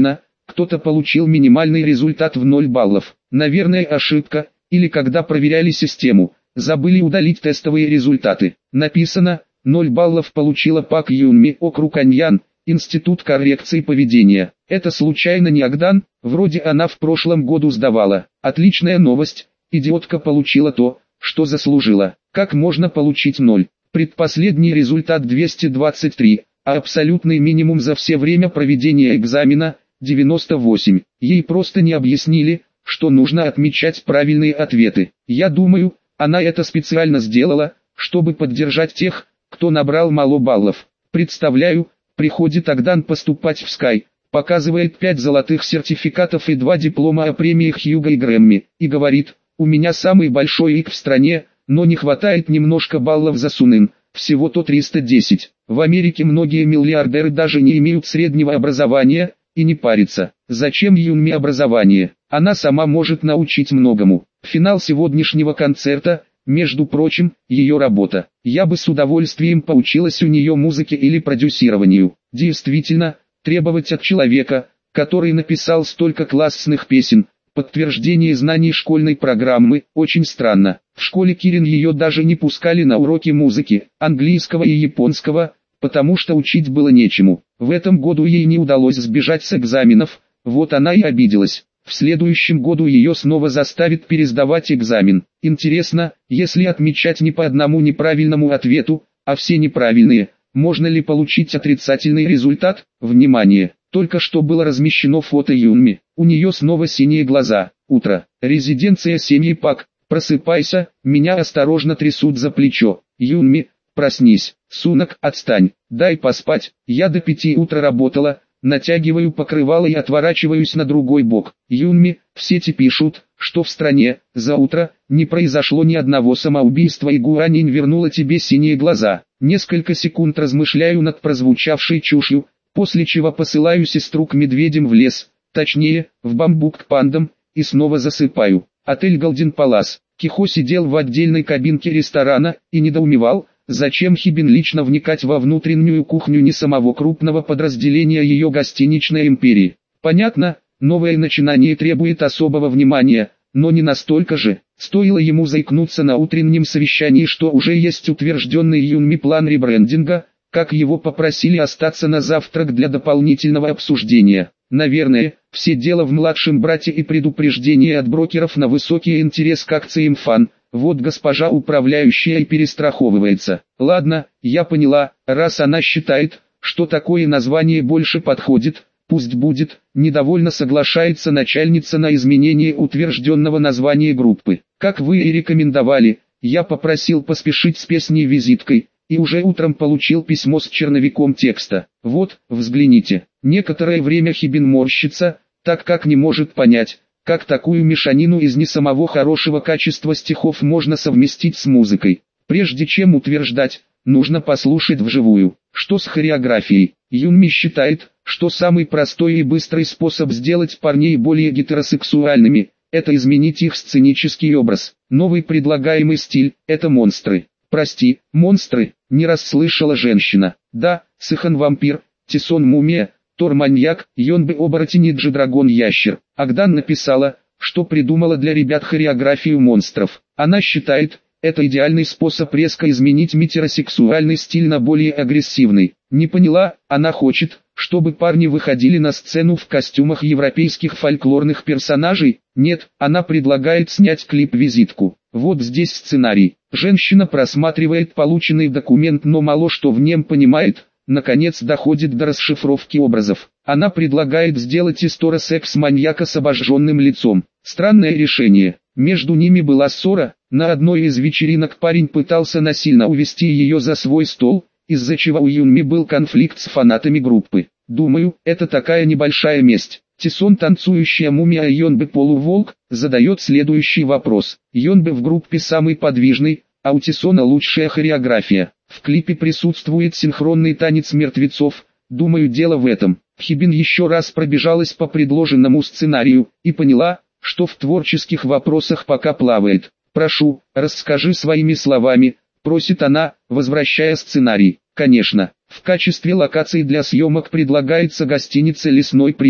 кто-то получил минимальный результат в ноль баллов. Наверное, ошибка, или когда проверяли систему, забыли удалить тестовые результаты. Написано, ноль баллов получила Пак Юнми, округ Аньян, Институт коррекции поведения. Это случайно не Агдан? Вроде она в прошлом году сдавала. Отличная новость, идиотка получила то, что заслужила. Как можно получить ноль? Предпоследний результат двести двадцать три, а абсолютный минимум за все время проведения экзамена – девяносто восемь. Ей просто не объяснили, что нужно отмечать правильные ответы. Я думаю, она это специально сделала, чтобы поддержать тех, кто набрал мало баллов. Представляю, приходит Агдан поступать в Скай, показывает пять золотых сертификатов и два диплома о премиях Хьюго и Грэмми, и говорит, у меня самый большой ик в стране, но не хватает немножко баллов за Сунын, всего-то триста десять. В Америке многие миллиардеры даже не имеют среднего образования, и не парятся. Зачем Юнми образование? Она сама может научить многому. Финал сегодняшнего концерта, между прочим, ее работа. Я бы с удовольствием поучилась у нее музыке или продюсированию. Действительно, требовать от человека, который написал столько классных песен, подтверждение знаний школьной программы, очень странно. В школе Кирин ее даже не пускали на уроки музыки, английского и японского, потому что учить было нечему. В этом году ей не удалось сбежать с экзаменов, вот она и обиделась. В следующем году ее снова заставят пересдавать экзамен. Интересно, если отмечать не по одному неправильному ответу, а все неправильные, можно ли получить отрицательный результат? Внимание! Только что было размещено фото Юнми. У нее снова синие глаза. Утро. Резиденция семьи Пак. Просыпайся, меня осторожно трясут за плечо. Юнми, проснись. Сунок, отстань. Дай поспать. Я до пяти утра работала. Натягиваю покрывало и отворачиваюсь на другой бок. Юнми, в сети пишут, что в стране, за утро, не произошло ни одного самоубийства и Гуанинь вернула тебе синие глаза. Несколько секунд размышляю над прозвучавшей чушью, после чего посылаю сестру к медведям в лес, точнее, в бамбук к пандам, и снова засыпаю. Отель Голден Палас. Кихо сидел в отдельной кабинке ресторана и недоумевал, зачем Хибин лично вникать во внутреннюю кухню не самого крупного подразделения ее гостиничной империи. Понятно, новое начинание требует особого внимания, но не настолько же. Стоило ему заикнуться на утреннем совещании, что уже есть утвержденный Юнми план ребрендинга, как его попросили остаться на завтрак для дополнительного обсуждения. Наверное, все дело в младшем брате и предупреждении от брокеров на высокий интерес к акциям Фан. Вот госпожа управляющая и перестраховывается. Ладно, я поняла, раз она считает, что такое название больше подходит, пусть будет, недовольно соглашается начальница на изменение утвержденного названия группы. Как вы и рекомендовали, я попросил поспешить с песней-визиткой, и уже утром получил письмо с черновиком текста. Вот, взгляните. Некоторое время Хибин морщится, так как не может понять, как такую мешанину из не самого хорошего качества стихов можно совместить с музыкой. Прежде чем утверждать, нужно послушать вживую. Что с хореографией? Юнми считает, что самый простой и быстрый способ сделать парней более гетеросексуальными – это изменить их сценический образ. Новый предлагаемый стиль – это монстры. Прости, монстры, не расслышала женщина. Да, Сыхан вампир, Тисон мумия, Тор маньяк, Йонбе оборотень и Джи-драгон ящер. Агдан написала, что придумала для ребят хореографию монстров. Она считает, это идеальный способ резко изменить метеросексуальный стиль на более агрессивный. Не поняла, она хочет, чтобы парни выходили на сцену в костюмах европейских фольклорных персонажей? Нет, она предлагает снять клип-визитку. Вот здесь сценарий. Женщина просматривает полученный документ, но мало что в нем понимает. Наконец доходит до расшифровки образов. Она предлагает сделать из Тора секс-маньяка с обожженным лицом. Странное решение. Между ними была ссора. На одной из вечеринок парень пытался насильно увести ее за свой стол, из-за чего у Юнми был конфликт с фанатами группы. Думаю, это такая небольшая месть. Тисон, танцующая мумия, а Йонбе полуволк, задает следующий вопрос. Йонбе в группе самый подвижный, а у Тисона лучшая хореография. В клипе присутствует синхронный танец мертвецов, думаю, дело в этом. Хибин еще раз пробежалась по предложенному сценарию и поняла, что в творческих вопросах пока плавает. «Прошу, расскажи своими словами», — просит она, возвращая сценарий. Конечно, в качестве локации для съемок предлагается гостиница «Лесной приют».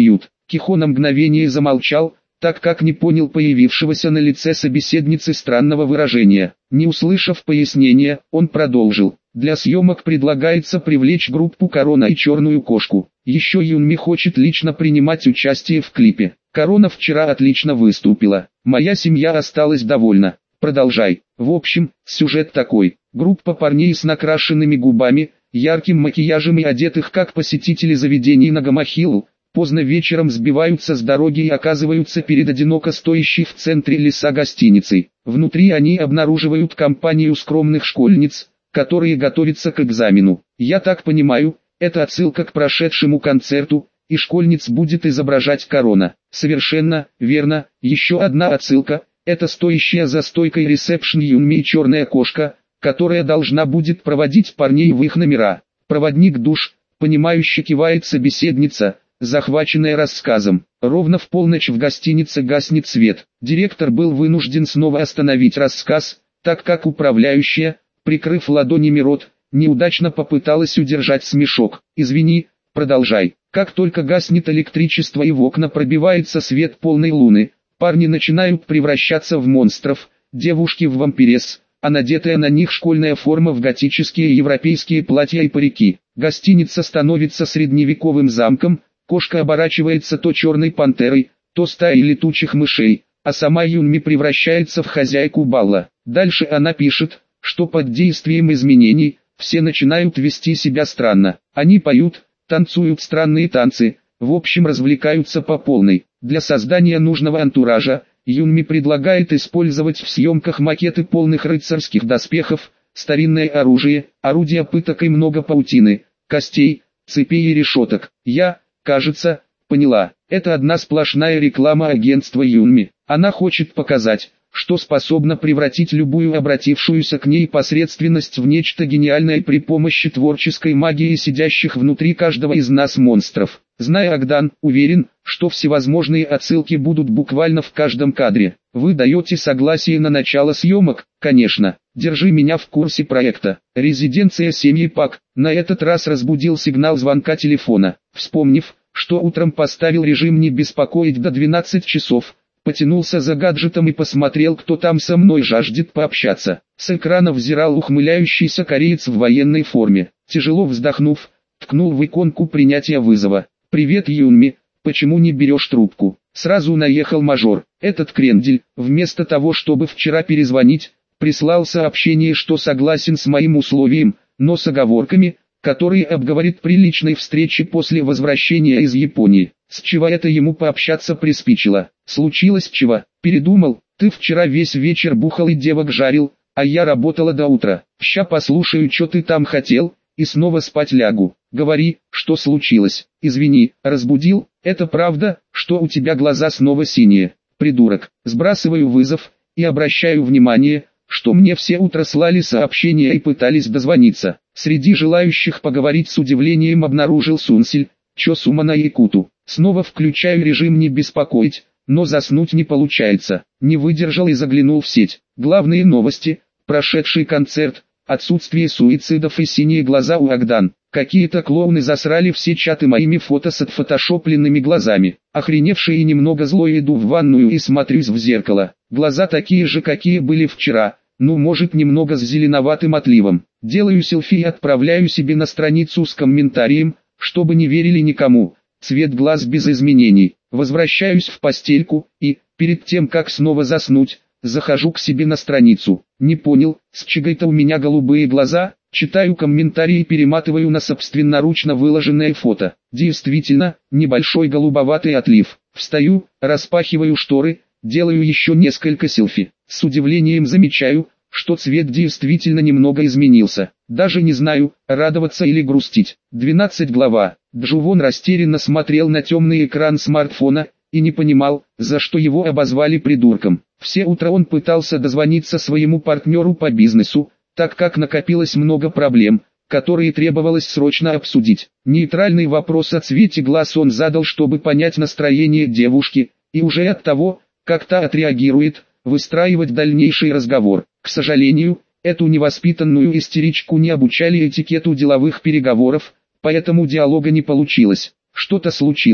Кихо на мгновение замолчал, так как не понял появившегося на лице собеседницы странного выражения. Не услышав пояснения, он продолжил. Для съемок предлагается привлечь группу Корона и Черную Кошку. Еще Юнми хочет лично принимать участие в клипе. Корона вчера отлично выступила. Моя семья осталась довольна. Продолжай. В общем, сюжет такой. Группа парней с накрашенными губами, ярким макияжем и одетых как посетители заведений на Гамахилу, поздно вечером сбиваются с дороги и оказываются перед одиноко стоящей в центре леса гостиницей. Внутри они обнаруживают компанию скромных школьниц, которые готовятся к экзамену. Я так понимаю, это отсылка к прошедшему концерту, и школьниц будет изображать Корона. Совершенно верно. Еще одна отсылка – это стоящая за стойкой ресепшн Юнми и Черная Кошка, которая должна будет проводить парней в их номера. Проводник душ, понимающе кивает собеседница, захваченная рассказом. Ровно в полночь в гостинице гаснет свет. Директор был вынужден снова остановить рассказ, так как управляющая, прикрыв ладонями рот, неудачно попыталась удержать смешок. «Извини, продолжай». Как только гаснет электричество и в окна пробивается свет полной луны, парни начинают превращаться в монстров, девушки в вампиресс, а надетая на них школьная форма в готические европейские платья и парики. Гостиница становится средневековым замком, кошка оборачивается то черной пантерой, то стаей летучих мышей, а сама Юнми превращается в хозяйку балла. Дальше она пишет, что под действием изменений, все начинают вести себя странно. Они поют, танцуют странные танцы, в общем развлекаются по полной. Для создания нужного антуража, Юнми предлагает использовать в съемках макеты полных рыцарских доспехов, старинное оружие, орудия пыток и много паутины, костей, цепей и решеток. Я, кажется, поняла, это одна сплошная реклама агентства Юнми. Она хочет показать, что способна превратить любую обратившуюся к ней посредственность в нечто гениальное при помощи творческой магии сидящих внутри каждого из нас монстров. Зная Агдан, уверен, что всевозможные отсылки будут буквально в каждом кадре. Вы даете согласие на начало съемок? Конечно. Держи меня в курсе проекта. Резиденция семьи Пак. На этот раз разбудил сигнал звонка телефона. Вспомнив, что утром поставил режим не беспокоить до двенадцати часов, потянулся за гаджетом и посмотрел, кто там со мной жаждет пообщаться. С экрана взирал ухмыляющийся кореец в военной форме. Тяжело вздохнув, ткнул в иконку принятия вызова. «Привет, Юнми, почему не берешь трубку?» Сразу наехал мажор. Этот крендель, вместо того чтобы вчера перезвонить, прислал сообщение, что согласен с моим условием, но с оговорками, которые обговорит при личной встрече после возвращения из Японии. С чего это ему пообщаться приспичило? Случилось чего? Передумал? Ты вчера весь вечер бухал и девок жарил, а я работала до утра. Ща послушаю, что ты там хотел, и снова спать лягу. Говори, что случилось. Извини, разбудил. Это правда, что у тебя глаза снова синие? Придурок. Сбрасываю вызов и обращаю внимание, что мне все утро слали сообщения и пытались дозвониться. Среди желающих поговорить с удивлением обнаружил Сунсиль, чё Сумана Якуту. Снова включаю режим не беспокоить, но заснуть не получается. Не выдержал и заглянул в сеть. Главные новости: прошедший концерт, отсутствие суицидов и синие глаза у Агдан. Какие-то клоуны засрали все чаты моими фото с отфотошопленными глазами. Охреневший и немного злой иду в ванную и смотрюсь в зеркало. Глаза такие же, какие были вчера, ну может немного с зеленоватым отливом. Делаю селфи и отправляю себе на страницу с комментарием, чтобы не верили никому. Цвет глаз без изменений. Возвращаюсь в постельку и, перед тем как снова заснуть, захожу к себе на страницу. Не понял, с чего это у меня голубые глаза? Читаю комментарии и перематываю на собственноручно выложенное фото. Действительно, небольшой голубоватый отлив. Встаю, распахиваю шторы, делаю еще несколько селфи. С удивлением замечаю, что цвет действительно немного изменился. Даже не знаю, радоваться или грустить. двенадцатая глава. Джувон растерянно смотрел на темный экран смартфона и не понимал, за что его обозвали придурком. Все утро он пытался дозвониться своему партнеру по бизнесу, так как накопилось много проблем, которые требовалось срочно обсудить. Нейтральный вопрос о цвете глаз он задал, чтобы понять настроение девушки, и уже от того, как та отреагирует, выстраивать дальнейший разговор. К сожалению, эту невоспитанную истеричку не обучали этикету деловых переговоров, поэтому диалога не получилось. Что-то случилось.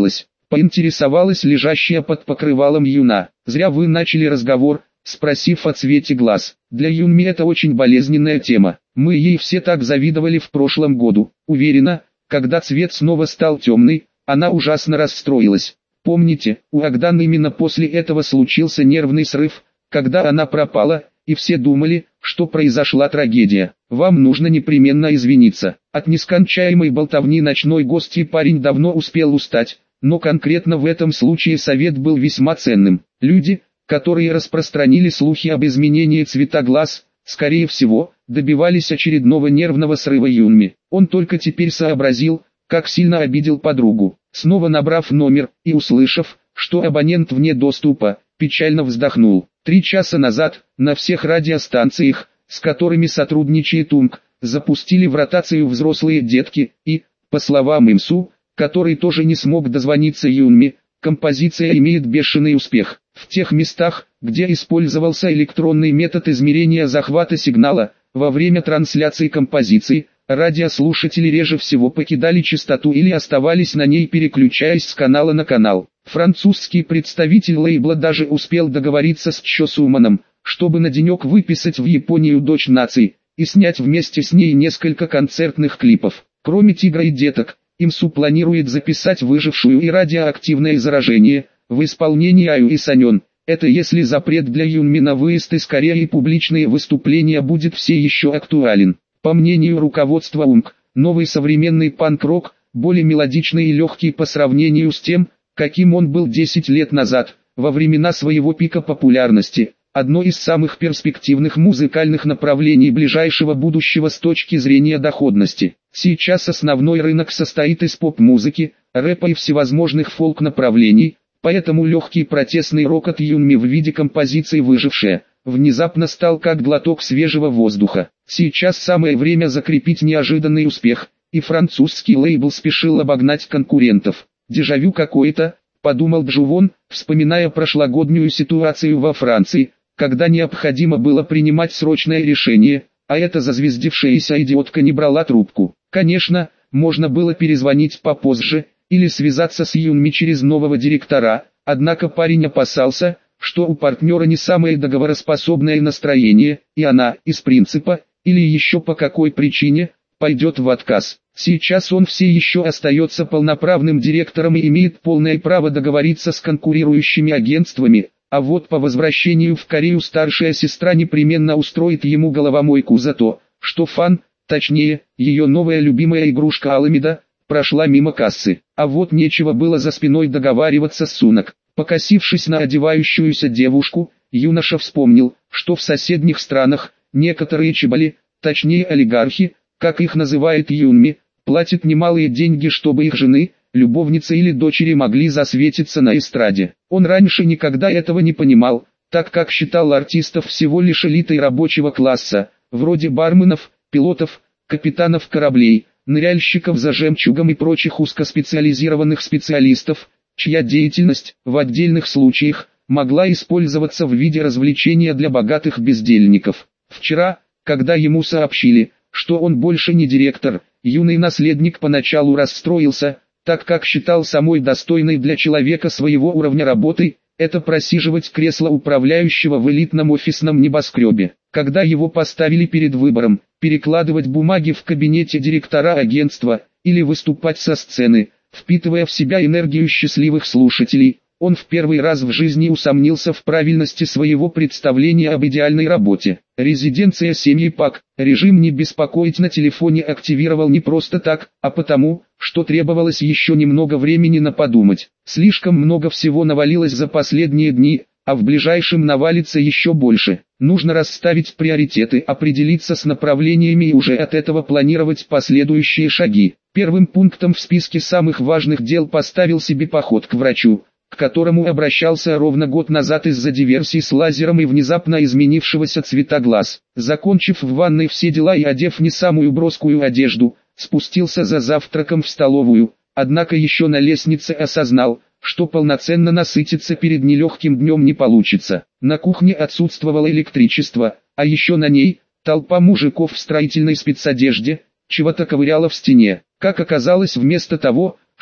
Поинтересовалась лежащая под покрывалом Юна. «Зря вы начали разговор, спросив о цвете глаз. Для Юнми это очень болезненная тема. Мы ей все так завидовали в прошлом году. Уверена, когда цвет снова стал темный, она ужасно расстроилась. Помните, у Агдан именно после этого случился нервный срыв, когда она пропала, и все думали, что произошла трагедия. Вам нужно непременно извиниться». От нескончаемой болтовни ночной гостьи парень давно успел устать, но конкретно в этом случае совет был весьма ценным. Люди, которые распространили слухи об изменении цвета глаз, скорее всего, добивались очередного нервного срыва Юнми. Он только теперь сообразил, как сильно обидел подругу. Снова набрав номер и услышав, что абонент вне доступа, печально вздохнул. Три часа назад, на всех радиостанциях, с которыми сотрудничает УМК, запустили в ротацию взрослые детки, и, по словам Имсу, который тоже не смог дозвониться Юнми, композиция имеет бешеный успех. В тех местах, где использовался электронный метод измерения захвата сигнала, во время трансляции композиции, радиослушатели реже всего покидали частоту или оставались на ней, переключаясь с канала на канал. Французский представитель лейбла даже успел договориться с Чо Суманом, чтобы на денек выписать в Японию дочь нации, и снять вместе с ней несколько концертных клипов. Кроме «Тигра и деток», Имсу планирует записать «Выжившую» и «Радиоактивное заражение» в исполнении Аю и Санен. Это если запрет для Юнми на выезд из Кореи и публичные выступления будет все еще актуален. По мнению руководства УМК, новый современный панк-рок, более мелодичный и легкий по сравнению с тем, каким он был десять лет назад, во времена своего пика популярности, одно из самых перспективных музыкальных направлений ближайшего будущего с точки зрения доходности. Сейчас основной рынок состоит из поп-музыки, рэпа и всевозможных фолк-направлений, поэтому легкий протестный рок от Юнми в виде композиции «Выжившая» внезапно стал как глоток свежего воздуха. Сейчас самое время закрепить неожиданный успех, и французский лейбл спешил обогнать конкурентов. «Дежавю какое-то», — подумал Джувон, вспоминая прошлогоднюю ситуацию во Франции, когда необходимо было принимать срочное решение, а эта зазвездившаяся идиотка не брала трубку. Конечно, можно было перезвонить попозже, или связаться с Юнми через нового директора, однако парень опасался, что у партнера не самое договороспособное настроение, и она, из принципа, или еще по какой причине, пойдет в отказ. Сейчас он все еще остается полноправным директором и имеет полное право договориться с конкурирующими агентствами, а вот по возвращению в Корею старшая сестра непременно устроит ему головомойку за то, что фан, точнее, ее новая любимая игрушка Аламида, прошла мимо кассы. А вот нечего было за спиной договариваться с Сунок. Покосившись на одевающуюся девушку, юноша вспомнил, что в соседних странах, некоторые чебали, точнее олигархи, как их называет Юнми, платят немалые деньги, чтобы их жены, любовницы или дочери могли засветиться на эстраде. Он раньше никогда этого не понимал, так как считал артистов всего лишь элитой рабочего класса, вроде барменов, пилотов, капитанов кораблей, ныряльщиков за жемчугом и прочих узкоспециализированных специалистов, чья деятельность, в отдельных случаях, могла использоваться в виде развлечения для богатых бездельников. Вчера, когда ему сообщили, что он больше не директор, юный наследник поначалу расстроился, так как считал самой достойной для человека своего уровня работы, это просиживать кресло управляющего в элитном офисном небоскребе. Когда его поставили перед выбором, перекладывать бумаги в кабинете директора агентства, или выступать со сцены, впитывая в себя энергию счастливых слушателей, он в первый раз в жизни усомнился в правильности своего представления об идеальной работе. Резиденция семьи Пак, режим «не беспокоить» на телефоне активировал не просто так, а потому, что требовалось еще немного времени на подумать. Слишком много всего навалилось за последние дни, а в ближайшем навалится еще больше. Нужно расставить приоритеты, определиться с направлениями и уже от этого планировать последующие шаги. Первым пунктом в списке самых важных дел поставил себе поход к врачу, к которому обращался ровно год назад из-за диверсий с лазером и внезапно изменившегося цвета глаз. Закончив в ванной все дела и одев не самую броскую одежду, спустился за завтраком в столовую, однако еще на лестнице осознал, что полноценно насытиться перед нелегким днем не получится. На кухне отсутствовало электричество, а еще на ней толпа мужиков в строительной спецодежде чего-то ковыряла в стене. Как оказалось, вместо того,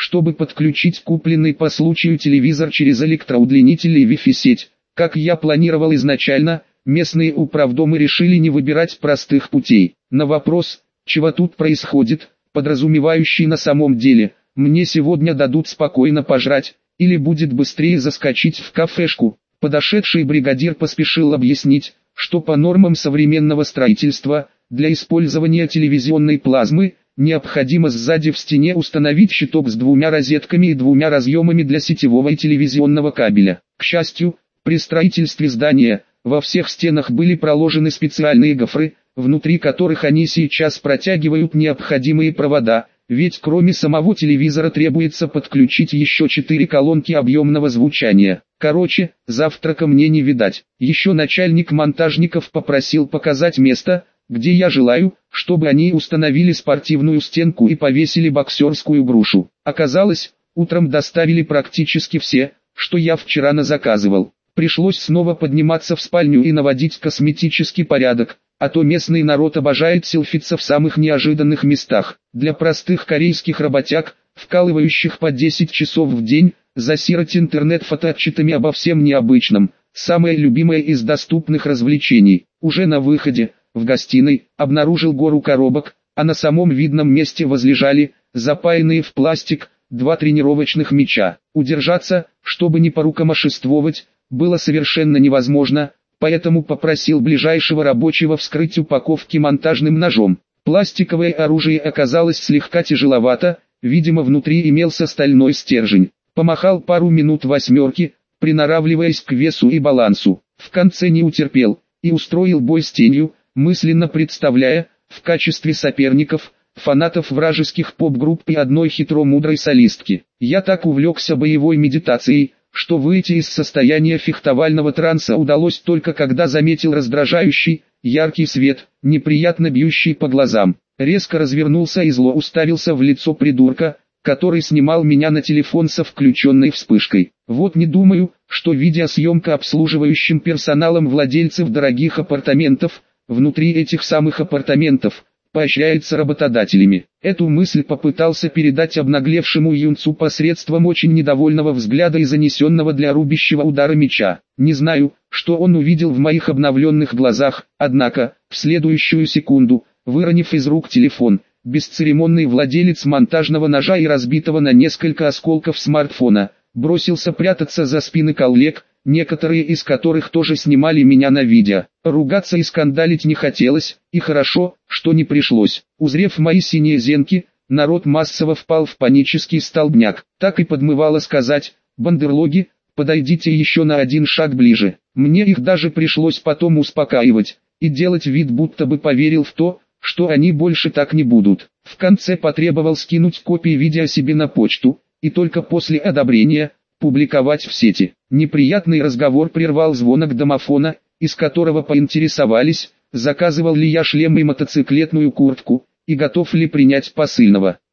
чтобы подключить купленный по случаю телевизор через электроудлинитель и Wi-Fi сеть. Как я планировал изначально, местные управдомы решили не выбирать простых путей. На вопрос, чего тут происходит, подразумевающий на самом деле, мне сегодня дадут спокойно пожрать, или будет быстрее заскочить в кафешку, подошедший бригадир поспешил объяснить, что по нормам современного строительства, для использования телевизионной плазмы, необходимо сзади в стене установить щиток с двумя розетками и двумя разъемами для сетевого и телевизионного кабеля. К счастью, при строительстве здания, во всех стенах были проложены специальные гофры, внутри которых они сейчас протягивают необходимые провода, ведь кроме самого телевизора требуется подключить еще четыре колонки объемного звучания. Короче, завтрака мне не видать. Еще начальник монтажников попросил показать место, где я желаю, чтобы они установили спортивную стенку и повесили боксерскую грушу. Оказалось, утром доставили практически все, что я вчера назаказывал. Пришлось снова подниматься в спальню и наводить косметический порядок, а то местный народ обожает селфиться в самых неожиданных местах. Для простых корейских работяг, вкалывающих по десять часов в день, засирать интернет фотоотчетами обо всем необычном, самое любимое из доступных развлечений. Уже на выходе, в гостиной, обнаружил гору коробок, а на самом видном месте возлежали, запаянные в пластик, два тренировочных мяча. Удержаться, чтобы не порукомошествовать, было совершенно невозможно, поэтому попросил ближайшего рабочего вскрыть упаковки монтажным ножом. Пластиковое оружие оказалось слегка тяжеловато, видимо внутри имелся стальной стержень. Помахал пару минут восьмерки, приноравливаясь к весу и балансу. В конце не утерпел, и устроил бой с тенью, мысленно представляя, в качестве соперников, фанатов вражеских поп-групп и одной хитро-мудрой солистки. Я так увлекся боевой медитацией, что выйти из состояния фехтовального транса удалось только когда заметил раздражающий, яркий свет, неприятно бьющий по глазам. Резко развернулся и зло уставился в лицо придурка, который снимал меня на телефон со включенной вспышкой. Вот не думаю, что видеосъемка обслуживающим персоналом владельцев дорогих апартаментов, внутри этих самых апартаментов, поощряется работодателями. Эту мысль попытался передать обнаглевшему юнцу посредством очень недовольного взгляда и занесенного для рубящего удара меча. Не знаю, что он увидел в моих обновленных глазах, однако, в следующую секунду, выронив из рук телефон, бесцеремонный владелец монтажного ножа и разбитого на несколько осколков смартфона, бросился прятаться за спины коллег, некоторые из которых тоже снимали меня на видео. Ругаться и скандалить не хотелось, и хорошо, что не пришлось. Узрев мои синие зенки, народ массово впал в панический столбняк. Так и подмывало сказать: «Бандерлоги, подойдите еще на один шаг ближе». Мне их даже пришлось потом успокаивать, и делать вид, будто бы поверил в то, что они больше так не будут. В конце потребовал скинуть копии видео себе на почту, и только после одобрения публиковать в сети. Неприятный разговор прервал звонок домофона, из которого поинтересовались, заказывал ли я шлем и мотоциклетную куртку, и готов ли принять посыльного.